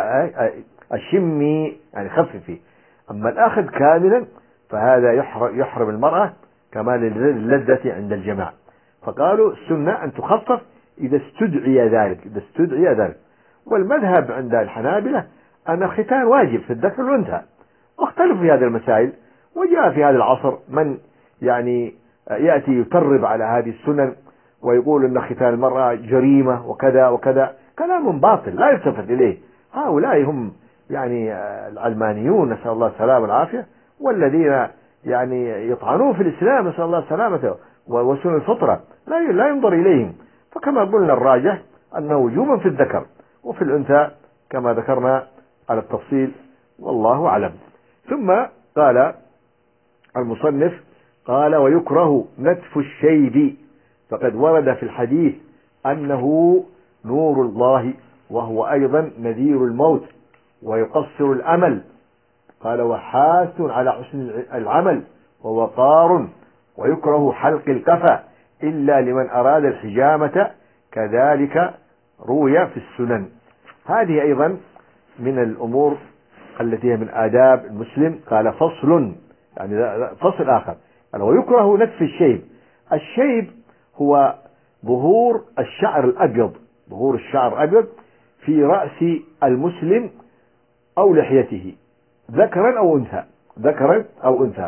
أشمي يعني خففي. أما الأخذ كاملا فهذا يحرم المرأة كمال اللذة عند الجماع، فقالوا السنة أن تخفف إذا استدعي ذلك، إذا استدعي ذلك. والمذهب عند الحنابلة أن الختان واجب في الذكر والأنثى، واختلفوا في هذه المسائل، وجاء في هذا العصر من يعني يأتي يكرب على هذه السنن ويقول أن ختان المرأة جريمة وكذا وكذا، كلام باطل لا يلتفت إليه. هؤلاء هم يعني العلمانيون نسأل الله السلامة والعافية، والذين يعني يطعنون في الإسلام نسأل الله السلامة وسنن الفطرة، لا لا ينظر إليهم. فكما قلنا الراجح أنه وجوبا في الذكر وفي الأنثى كما ذكرنا على التفصيل، والله أعلم. ثم قال المصنف قال ويكره نتف الشيب، فقد ورد في الحديث أنه نور الله، وهو أيضا نذير الموت ويقصر الأمل، قال وحاث على حسن العمل ووقار، ويكره حلق الكفى إلا لمن أراد الحجامة، كذلك روي في السنن. هذه أيضا من الأمور التي هي من آداب المسلم. قال فصل، يعني فصل آخر، ويكره نتف الشيب. الشيب هو ظهور الشعر الأبيض، ظهور الشعر الأبيض في رأس المسلم أو لحيته، ذكرا أو أنثى، ذكرا أو أنثى.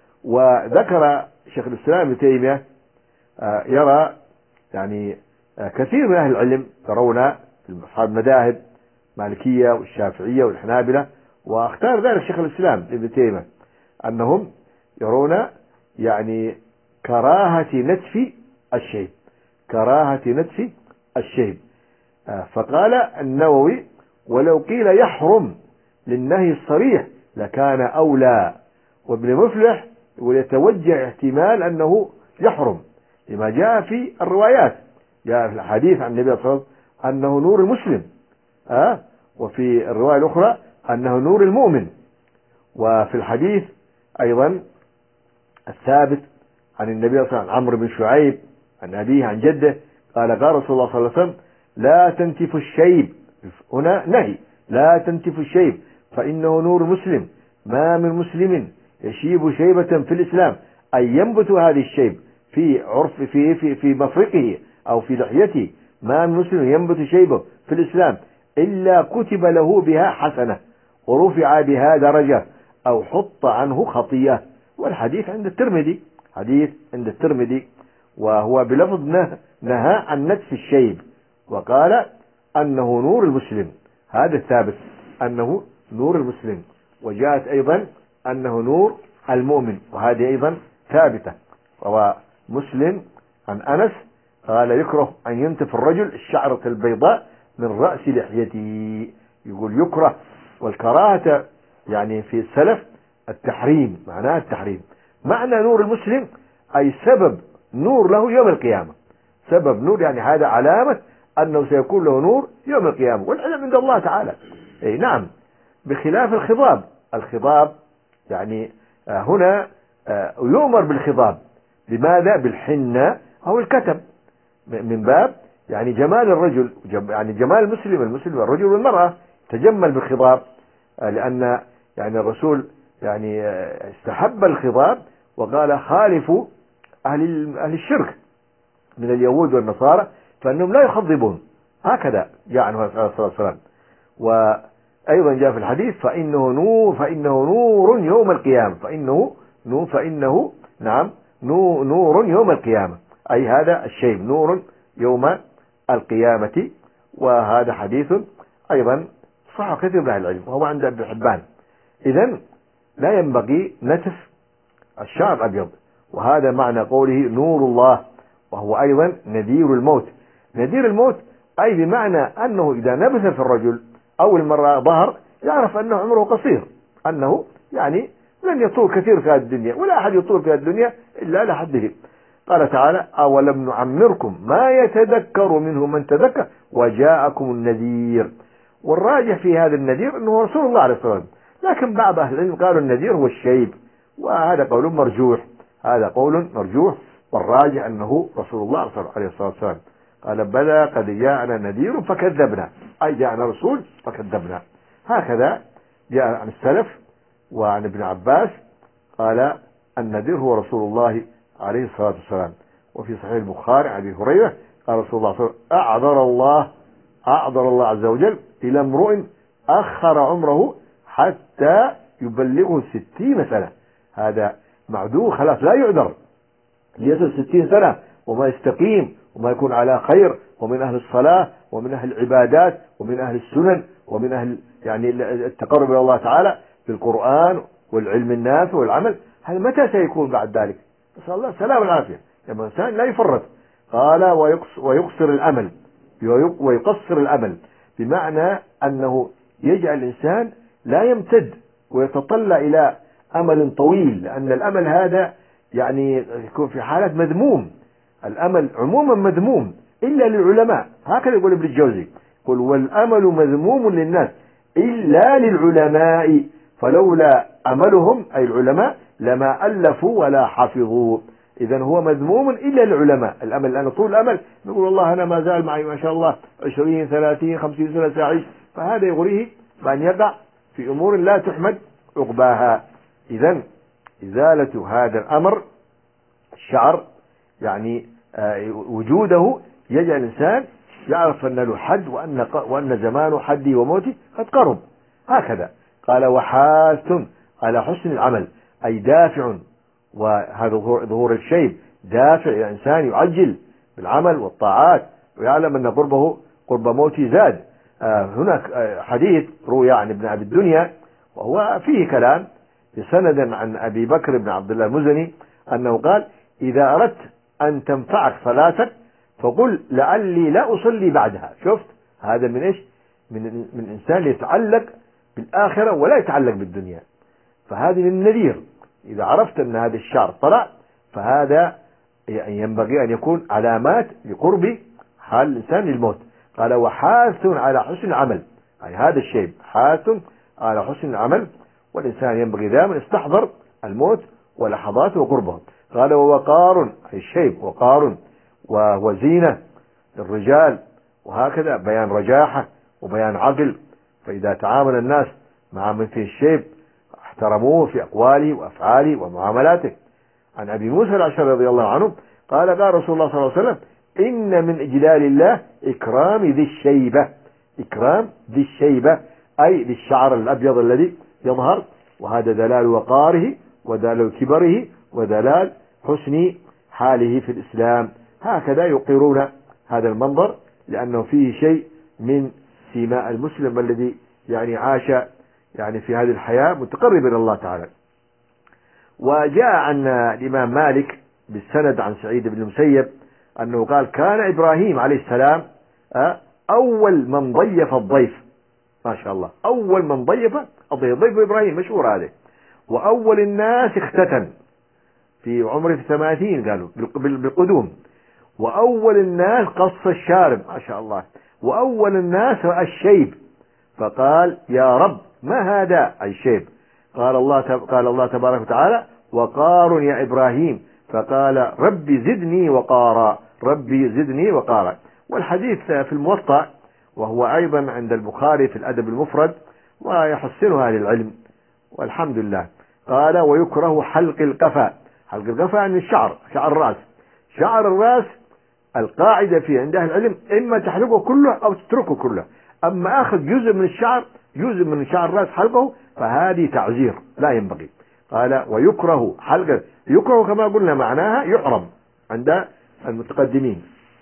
وذكر شيخ الإسلام ابن تيمية يرى يعني كثير من أهل العلم يرون أصحاب المذاهب المالكية والشافعية والحنابلة، واختار ذلك شيخ الإسلام ابن تيمية أنهم يرون يعني كراهة نتف الشيب، كراهة نتف الشيب. فقال النووي: ولو قيل يحرم للنهي الصريح لكان أولى. وابن مفلح ويتوجه احتمال أنه يحرم لما جاء في الروايات، جاء في الحديث عن النبي صلى الله عليه وسلم أنه نور المسلم، أه؟ وفي الرواية الأخرى أنه نور المؤمن. وفي الحديث أيضا الثابت عن النبي صلى الله عليه وسلم عمرو بن شعيب عن أبيه عن جده قال: قال رسول الله صلى الله عليه وسلم: لا تنتف الشيب. هنا نهي: لا تنتف الشيب فإنه نور مسلم، ما من مسلم يشيب شيبة في الإسلام أي ينبت هذه الشيب في عرف في في في مفرقه أو في لحيته، ما من مسلم ينبت شيبه في الإسلام إلا كتب له بها حسنة ورفع بها درجة أو حط عنه خطيئة. والحديث عند الترمذي، حديث عند الترمذي، وهو بلفظ نهى عن نتف الشيب وقال أنه نور المسلم. هذا الثابت أنه نور المسلم. وجاءت أيضا أنه نور المؤمن، وهذه أيضا ثابتة. روى مسلم عن أنس قال: يكره أن ينتف الرجل الشعرة البيضاء من رأس لحيته. يقول يكره، والكراهة يعني في السلف التحريم، معناه التحريم. معنى نور المسلم أي سبب نور له يوم القيامة، سبب نور، يعني هذا علامة أنه سيكون له نور يوم القيامة، والعلم عند الله تعالى. أي نعم، بخلاف الخضاب. الخضاب يعني هنا يؤمر بالخضاب، لماذا؟ بالحنة أو الكتم، من باب يعني جمال الرجل، يعني جمال المسلم، المسلم الرجل والمرأة تجمل بالخضاب، لأن يعني الرسول يعني استحب الخضاب وقال: خالفوا أهل أهل الشرك من اليهود والنصارى فإنهم لا يخضبون. هكذا جاء عنه عليه الصلاة والسلام. وأيضا جاء في الحديث: فإنه نور فإنه نور يوم القيامة، فإنه نور فإنه نعم نور, نور يوم القيامة، أي هذا الشيء نور يوم القيامة. وهذا حديث أيضا صح كثير من أهل العلم، وهو عند ابن حبان. إذن لا ينبغي نتف الشعر الأبيض، وهذا معنى قوله نور الله، وهو أيضا نذير الموت. نذير الموت أي بمعنى أنه إذا نبث في الرجل أو المرأة ظهر يعرف أنه عمره قصير، أنه يعني لن يطول كثير في هذه الدنيا، ولا أحد يطول في هذه الدنيا إلا لحده. قال تعالى: أولم نعمركم ما يتذكر منه من تذكر وجاءكم النذير. والراجح في هذا النذير أنه رسول الله عليه الصلاة والسلام، لكن بعض أهل العلم قالوا النذير هو الشيب، وهذا قول مرجوح، هذا قول مرجوح، والراجح أنه رسول الله عليه الصلاة والسلام. قال: بلى قد جاءنا نذير فكذبنا، أي جاءنا رسول فكذبنا. هكذا جاء عن السلف وعن ابن عباس قال: النذير هو رسول الله عليه الصلاة والسلام. وفي صحيح البخاري عن ابي هريرة قال رسول الله صلى الله عليه وسلم: أعذر الله أعذر الله عز وجل إلى امرؤ أخر عمره حتى يبلغه ستين سنة. هذا معذور خلاص لا يعذر، ليصل ستين سنة وما يستقيم وما يكون على خير، ومن أهل الصلاة ومن أهل العبادات ومن أهل السنن ومن أهل يعني التقرب إلى الله تعالى بالقرآن والعلم النافع والعمل. هذا متى سيكون بعد ذلك؟ نسأل الله السلامة والعافية. لما الإنسان لا يفرط. قال: ويقصر الأمل، ويقصر الأمل بمعنى أنه يجعل الإنسان لا يمتد ويتطلع إلى أمل طويل، لأن الأمل هذا يعني يكون في حالة مذموم. الأمل عموما مذموم إلا للعلماء، هكذا يقول ابن الجوزي، قل: والأمل مذموم للناس إلا للعلماء فلولا أملهم أي العلماء لما ألفوا ولا حفظوا. إذن هو مذموم إلا للعلماء. الأمل، لأن طول الأمل نقول والله أنا ما زال معي ما شاء الله عشرين ثلاثين خمسين سنة سأعيش، فهذا يغريه بأن يقع في أمور لا تحمد عقباها. إذن إزالة هذا الأمر الشعر يعني وجوده يجعل الإنسان يعرف أن له حد، وأن وأن زمان حدي وموتي قد قرب. هكذا قال وحاث على حسن العمل، أي دافع، وهذا ظهور الشيب دافع إلى إنسان يعجل بالعمل والطاعات ويعلم أن قربه قرب موته زاد. آه هناك حديث روي عن ابن أبي الدنيا وهو فيه كلام بسند عن أبي بكر بن عبد الله المزني أنه قال إذا أردت أن تنفعك صلاتك فقل لعلي لا أصلي بعدها. شفت هذا من إيش؟ من, من إنسان يتعلق بالآخرة ولا يتعلق بالدنيا. فهذه من النذير، إذا عرفت أن هذا الشعر طلع فهذا ينبغي أن يكون علامات لقرب حال الإنسان للموت. قال وحاث على حسن العمل، يعني هذا الشيء حاث على حسن العمل، والإنسان ينبغي دائما يستحضر الموت ولحظاته وقربه. قال ووقار، أي الشيب وقار وهو زينة للرجال، وهكذا بيان رجاحة وبيان عقل. فإذا تعامل الناس مع من فيه الشيب احترموه في أقواله وأفعاله ومعاملاته. عن أبي موسى الأشعري رضي الله عنه قال قال رسول الله صلى الله عليه وسلم إن من إجلال الله إكرام ذي الشيبة، إكرام ذي الشيبة أي للشعر الأبيض الذي يظهر، وهذا دلال وقاره ودلال كبره ودلال حسن حاله في الإسلام. هكذا يقرون هذا المنظر لأنه فيه شيء من سيماء المسلم الذي يعني عاش يعني في هذه الحياة متقرب إلى الله تعالى. وجاء عن الإمام مالك بالسند عن سعيد بن المسيب أنه قال كان إبراهيم عليه السلام أول من ضيف الضيف. ما شاء الله، أول من ضيف الضيف، ضيف إبراهيم مشهور هذا. وأول الناس اختتن في عمره في ثلاثين قالوا بالقدوم. وأول الناس قص الشارب ما شاء الله. وأول الناس رأى الشيب فقال يا رب ما هذا أي شيب؟ قال الله قال الله تبارك وتعالى وقار يا إبراهيم، فقال ربي زدني وقارا، ربي زدني وقارا. والحديث في الموطأ وهو أيضا عند البخاري في الأدب المفرد ويحسنها للعلم والحمد لله. قال ويكره حلق القفا، حلق القفا عن الشعر، شعر الرأس. شعر الرأس القاعدة في عند أهل العلم إما تحلقه كله أو تتركه كله، أما أخذ جزء من الشعر جزء من شعر الرأس حلقه فهذه تعزير لا ينبغي. قال ويكره حلقه، يكره كما قلنا معناها يحرم عند المتقدمين.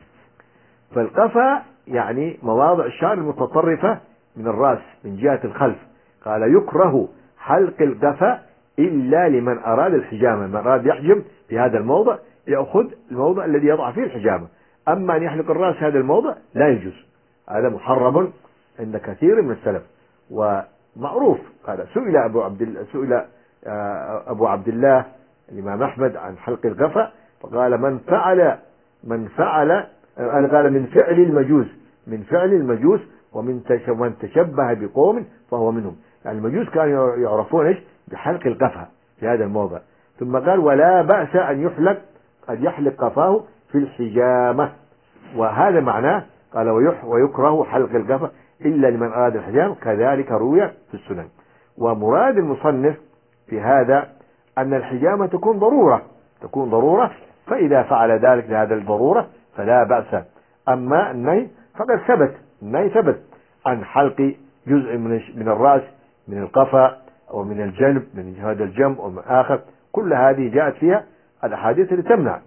فالقفا يعني مواضع الشعر المتطرفة من الرأس من جهة الخلف. قال يكره حلق القفا إلا لمن أراد الحجامة، من أراد يحجم في هذا الموضع يأخذ الموضع الذي يضع فيه الحجامة، أما أن يحلق الرأس هذا الموضع لا يجوز، هذا محرم عند كثير من السلف ومعروف. قال سئل أبو عبد الله سئل أبو عبد الله الإمام أحمد عن حلق القفا فقال من فعل من فعل أنا قال من فعل المجوس، من فعل المجوس ومن من تشبه بقوم فهو منهم. يعني المجوس كانوا يعرفون ايش بحلق القفا في هذا الموضع. ثم قال ولا بأس أن يحلق، قد يحلق قفاه في الحجامة، وهذا معناه. قال ويح ويكره حلق القفا إلا لمن أراد الحجامة، كذلك روي في السنن. ومراد المصنف في هذا أن الحجامة تكون ضرورة، تكون ضرورة، فإذا فعل ذلك لهذا الضرورة فلا بأس. أما النهي فقد ثبت، النهي ثبت عن حلق جزء من من الرأس من القفا أو من الجنب من هذا الجنب أو من آخر، كل هذه جاءت فيها الأحاديث اللي تمنع.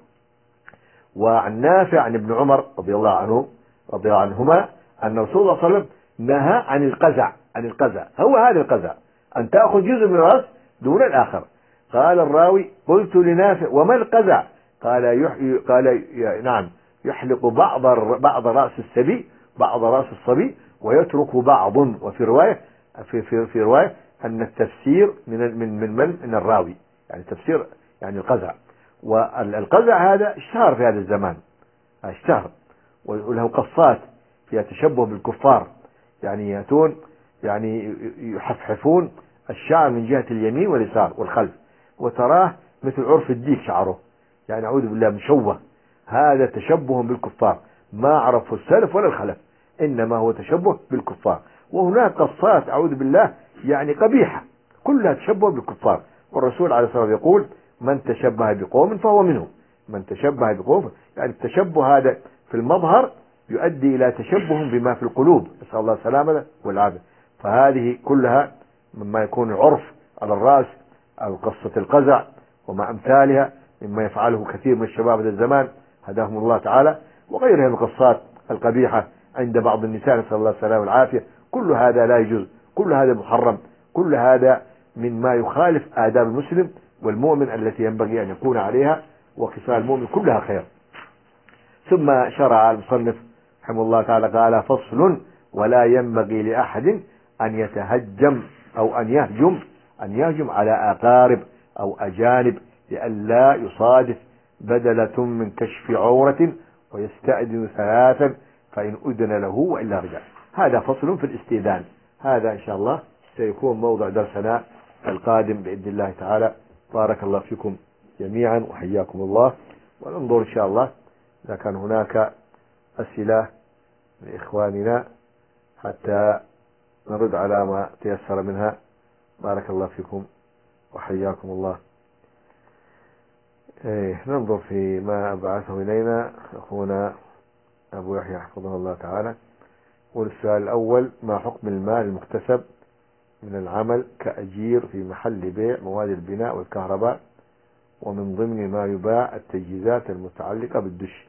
وعن نافع عن ابن عمر رضي الله عنه رضي الله عنهما أن رسول الله صلى الله عليه وسلم نهى عن القزع، عن القزع هو هذا القزع أن تأخذ جزء من الرأس دون الآخر. قال الراوي قلت لنافع وما القزع؟ قال يح... قال ي... نعم يحلق بعض بعض رأس السبي بعض رأس الصبي ويترك بعض. وفي رواية في في في رواية أن التفسير من من من من, من الراوي، يعني تفسير يعني القزع. والقزع هذا اشتهر في هذا الزمان، اشتهر وله قصات فيها تشبه بالكفار، يعني يأتون يعني يحفحفون الشعر من جهة اليمين واليسار والخلف، وتراه مثل عرف الديك شعره، يعني أعوذ بالله مشوه. هذا تشبه بالكفار ما عرفه السلف ولا الخلف، إنما هو تشبه بالكفار. وهناك قصات أعوذ بالله يعني قبيحة كلها تشبه بالكفار. والرسول عليه الصلاة والسلام يقول من تشبه بقوم فهو منهم، من تشبه بقوم، يعني التشبه هذا في المظهر يؤدي إلى تشبه بما في القلوب، نسأل الله السلامة والعافية. فهذه كلها مما يكون عرف على الرأس، القصة القزع وما أمثالها مما يفعله كثير من الشباب هذا الزمان هداهم الله تعالى، وغيرها من القصات القبيحة عند بعض النساء، نسأل الله السلامة والعافية. كل هذا لا يجوز، كل هذا محرم، كل هذا مما يخالف آداب المسلم والمؤمن التي ينبغي أن يكون عليها، وخصال المؤمن كلها خير. ثم شرع المصنف رحمه الله تعالى قال: فصل: ولا ينبغي لأحد أن يتهجم أو أن يهجم أن يهجم على أقارب أو أجانب لئلا يصادف بدلة من كشف عورة ويستأذن ثلاثا فإن أذن له وإلا رجع. هذا فصل في الاستئذان، هذا إن شاء الله سيكون موضع درسنا القادم بإذن الله تعالى. بارك الله فيكم جميعا وحياكم الله، وننظر إن شاء الله إذا كان هناك أسئلة لإخواننا حتى نرد على ما تيسر منها. بارك الله فيكم وحياكم الله. إيه ننظر في ما بعثه إلينا أخونا أبو يحيى حفظه الله تعالى. والسؤال الأول: ما حكم المال المكتسب من العمل كأجير في محل بيع مواد البناء والكهرباء، ومن ضمن ما يباع التجهيزات المتعلقة بالدش؟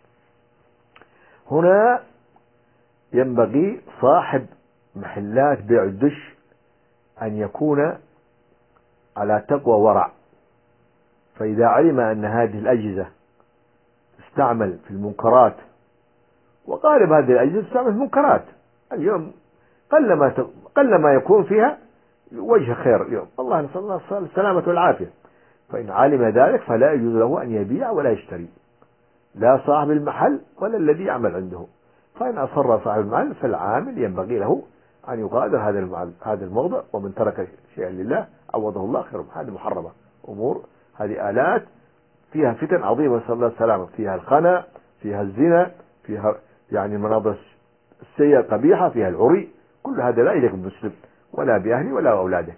هنا ينبغي صاحب محلات بيع الدش أن يكون على تقوى ورع، فإذا علم أن هذه الأجهزة تستعمل في المنكرات، وغالب هذه الأجهزة تستعمل في المنكرات اليوم، قلما قلما يكون فيها وجه خير اليوم، الله نسأل الله السلامة والعافية. فإن علم ذلك فلا يجوز له أن يبيع ولا يشتري، لا صاحب المحل ولا الذي يعمل عنده. فإن أصر صاحب المحل فالعامل ينبغي له أن يغادر هذا هذا الموضع، ومن ترك شيئا لله عوضه الله خير. هذه محرمة، أمور هذه آلات فيها فتن عظيمة، نسأل الله السلامة، فيها الخنا، فيها الزنا، فيها يعني المناظر السيئة القبيحة، فيها العري، كل هذا لا يليق بالمسلم ولا بأهله ولا أولاده.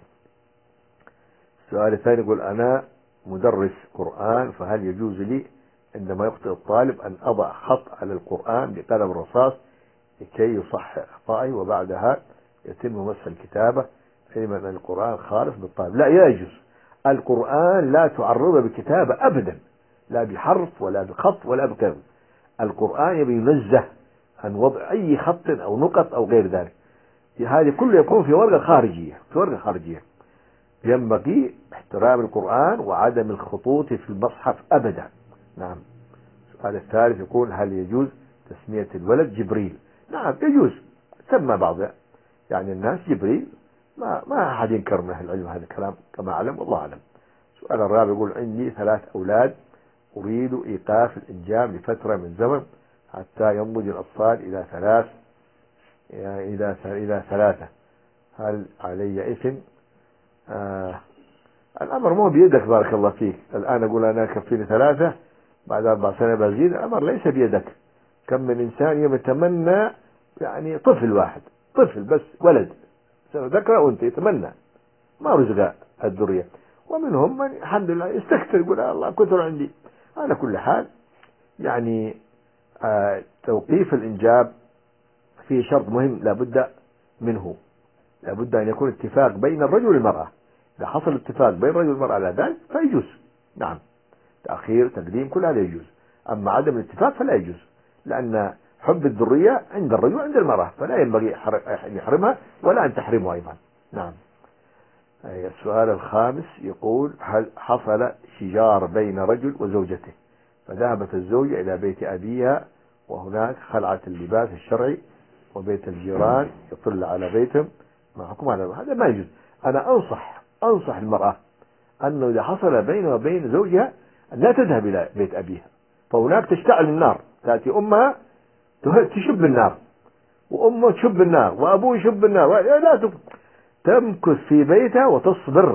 السؤال الثاني يقول: أنا مدرس قرآن، فهل يجوز لي عندما يخطئ الطالب أن أضع خط على القرآن بقلم الرصاص لكي يصحح أخطائه وبعدها يتم مسح الكتابة، علما أن القرآن خالف بالطالب؟ لا يجوز. القرآن لا تعرضه بكتابة أبدا، لا بحرف ولا بخط ولا بكلمة. القرآن يبي ينزه عن وضع أي خط أو نقط أو غير ذلك، هذه كله يكون في ورقة خارجية، في ورقة خارجية. ينبغي احترام القرآن وعدم الخطوط في المصحف أبدا. نعم. السؤال الثالث يقول: هل يجوز تسمية الولد جبريل؟ نعم يجوز، سمى بعض يعني الناس جبريل، ما ما أحد ينكر من أهل العلم هذا الكلام كما أعلم والله أعلم. السؤال الرابع يقول: عندي ثلاث أولاد أريد إيقاف الإنجاب لفترة من زمن حتى ينضج الأطفال إلى ثلاث يعني إلى إلى ثلاثة، هل علي إثم؟ آه الأمر مو بيدك، بارك الله فيك. الآن أقول أنا كفيني ثلاثة، بعد أربع سنة بزيد، الأمر ليس بيدك. كم من إنسان يتمنى يعني طفل واحد، طفل بس، ولد ذكر وأنت يتمنى ما رزق الذرية، ومنهم من الحمد لله يستكثر يقول الله كثر عندي. على كل حال يعني آه توقيف الإنجاب فيه شرط مهم لابد منه، لابد أن يكون اتفاق بين الرجل والمرأة. إذا حصل اتفاق بين الرجل والمرأة على ذلك فيجوز، نعم، تأخير تقديم كل هذا يجوز. أما عدم الاتفاق فلا يجوز، لأن حب الذرية عند الرجل وعند المرأة، فلا ينبغي أن يحرمها ولا أن تحرمها أيضا. نعم. السؤال الخامس يقول: هل حصل شجار بين رجل وزوجته، فذهبت الزوجة إلى بيت أبيها وهناك خلعت اللباس الشرعي وبيت الجيران يطل على بيتهم، ما حكم على هذا؟ ما يجوز. أنا أنصح أنصح المرأة أنه إذا حصل بينها وبين زوجها أن لا تذهب إلى بيت أبيها، فهناك تشتعل النار، تأتي أمها تشب النار، وأمه تشب النار، وأبوه يشب النار، لا تمكث في بيتها وتصبر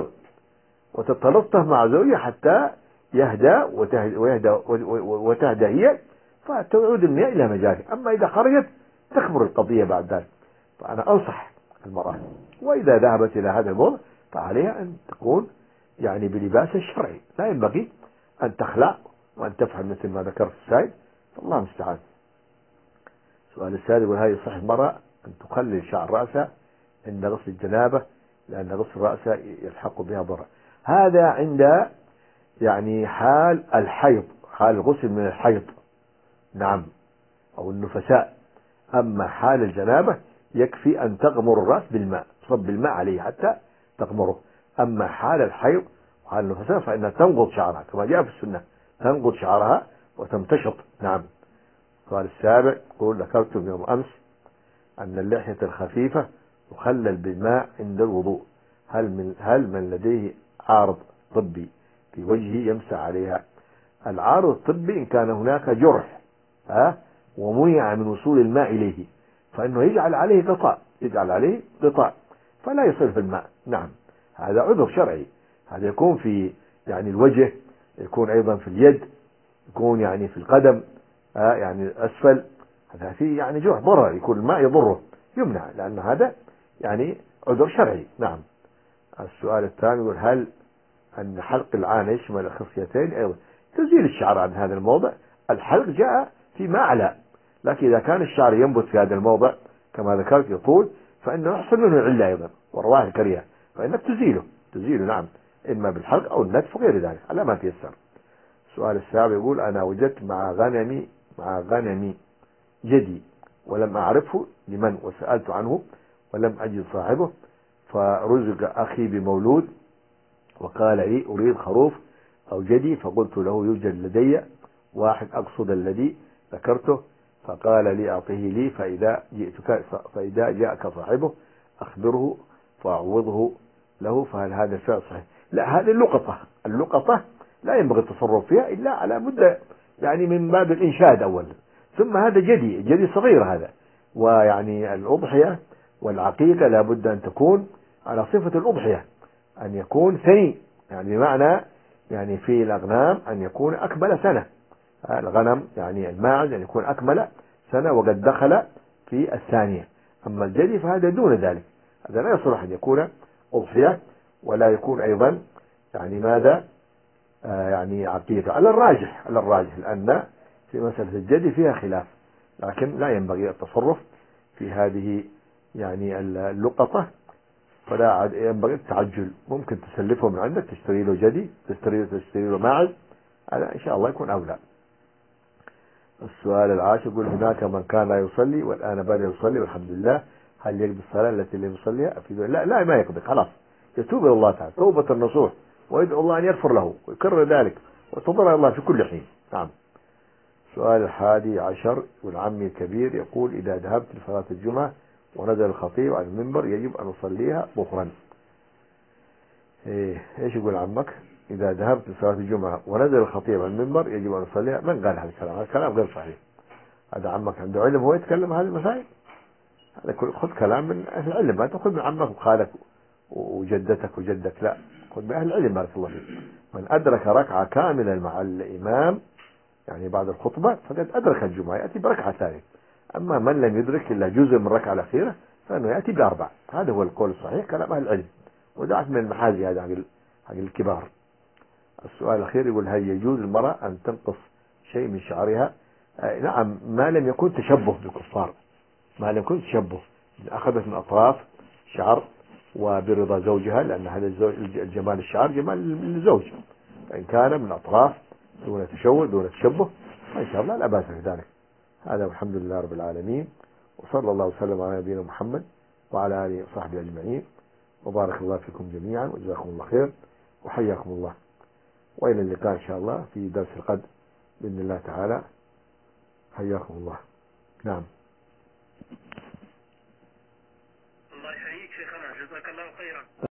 وتتلطف مع زوجها حتى يهدى ويهدى وتهدى هي، فتعود المياه إلى مجاري. أما إذا خرجت تكبر القضية بعد ذلك. فأنا أنصح المرأة، وإذا ذهبت إلى هذا الموضوع فعليها أن تكون يعني بلباس الشرعي، لا ينبغي أن تخلع وأن تفعل مثل ما ذكرت السائل، فالله المستعان. السؤال السادس يقول: هل يصح المرأة أن تخلل شعر رأسها عند غسل الجنابة لأن غسل رأسها يلحق بها ضرر؟ هذا عند يعني حال الحيض، حال الغسل من الحيض، نعم، أو النفساء. أما حال الجنابة يكفي أن تغمر الرأس بالماء، تصب الماء عليه حتى تغمره. أما حال الحيض وحال النفساء فإنها تنقض شعرها كما جاء في السنة، تنقض شعرها وتمتشط. نعم. السؤال السابع يقول: ذكرتم يوم أمس أن اللحية الخفيفة تخلل بالماء عند الوضوء، هل من هل من لديه عارض طبي في وجهه يمسح عليها؟ العارض الطبي إن كان هناك جرح ها ومنع من وصول الماء إليه فإنه يجعل عليه غطاء، يجعل عليه غطاء فلا يصل في الماء. نعم، هذا عذر شرعي. هذا يكون في يعني الوجه، يكون أيضا في اليد، يكون يعني في القدم ها يعني أسفل، هذا فيه يعني جرح ضرر، يكون الماء يضره، يمنع، لأن هذا يعني عذر شرعي. نعم. السؤال الثاني يقول: هل أن حلق العانة يشمل الخصيتين أيضا؟ تزيل الشعر عن هذا الموضع. الحلق جاء فيما أعلى، لكن إذا كان الشعر ينبت في هذا الموضع كما ذكرت يطول فإنه يحصل منه العلة أيضا والروائح الكريهة، فإنك تزيله تزيله نعم، إما بالحلق أو النتف وغير ذلك على ما تيسر. السؤال السابع يقول: أنا وجدت مع غنمي مع غنمي جدي ولم أعرفه لمن، وسألت عنه ولم أجد صاحبه، فرزق أخي بمولود وقال لي أريد خروف أو جدي، فقلت له يوجد لدي واحد أقصد الذي ذكرته، فقال لي أعطيه لي فإذا جئتك فإذا جاءك صاحبه أخبره فأعوضه له. فهل هذا الفعل صحيح؟ لا، هذه اللقطة اللقطة لا ينبغي التصرف فيها إلا على مدة يعني من باب الإنشاد أولا، ثم هذا جدي جدي صغير هذا، ويعني الأضحية والعقيقة لابد أن تكون على صفة الأضحية، أن يكون ثني، يعني بمعنى يعني في الأغنام أن يكون أكمل سنة، الغنم يعني الماعز أن يكون أكمل سنة وقد دخل في الثانية. أما الجدي فهذا دون ذلك، هذا لا يصلح أن يكون أضحية ولا يكون أيضا يعني ماذا آه يعني عقيقة على الراجح على الراجح لأن في مسألة الجدي فيها خلاف، لكن لا ينبغي التصرف في هذه يعني اللقطة، فلا ينبغي التعجل. ممكن تسلفه من عندك، تشتري له جدي، تشتري تشتري له ماعز، هذا إن شاء الله يكون أولى. السؤال العاشر يقول: هناك من كان لا يصلي والآن بدأ يصلي والحمد لله، هل يقضي الصلاة التي لم يصليها؟ أفيد. لا لا ما يقضي، خلاص يتوب إلى الله تعالى توبة النصوح ويدعو الله أن يغفر له ويكرر ذلك وتضرع الله في كل حين. نعم. السؤال الحادي عشر يقول: عمي الكبير يقول: إذا ذهبت لصلاة الجمعة ونزل الخطيب على المنبر يجب أن أصليها ظهرا. إيه إيش يقول عمك؟ إذا ذهبت لصلاة الجمعة ونزل الخطيب على المنبر يجب أن أصليها؟ من قال هذا الكلام؟ هذا الكلام غير صحيح. هذا عمك عنده علم هو يتكلم هذه المسائل، هذا خذ كلام من أهل العلم، ما تأخذ من عمك وخالك وجدتك وجدك، لا، خذ من أهل العلم بارك الله فيك. من أدرك ركعة كاملة مع الإمام يعني بعد الخطبة فقد أدرك الجمعة، يأتي بركعة ثانية. أما من لم يدرك إلا جزء من الركعة الأخيرة فإنه يأتي بأربع. هذا هو القول الصحيح كلام أهل العلم، ودعت من المحاذي هذا حق الكبار. السؤال الأخير يقول: هل يجوز المرأة أن تنقص شيء من شعرها؟ آه نعم، ما لم يكن تشبه بالكفار، ما لم يكن تشبه، أخذت من أطراف شعر وبرضا زوجها، لأن هذا الجمال الشعر جمال الزوج، فإن كان من أطراف دون تشوه دون تشبه فإن شاء الله لا بأس بذلك. هذا والحمد لله رب العالمين، وصلى الله وسلم على نبينا محمد وعلى آله وصحبه أجمعين، وبارك الله فيكم جميعا وجزاكم الله خير وحياكم الله، وإلى اللقاء إن شاء الله في درس القدر بإذن الله تعالى. حياكم الله. نعم. الله يحييك شيخنا، جزاك الله خيرا.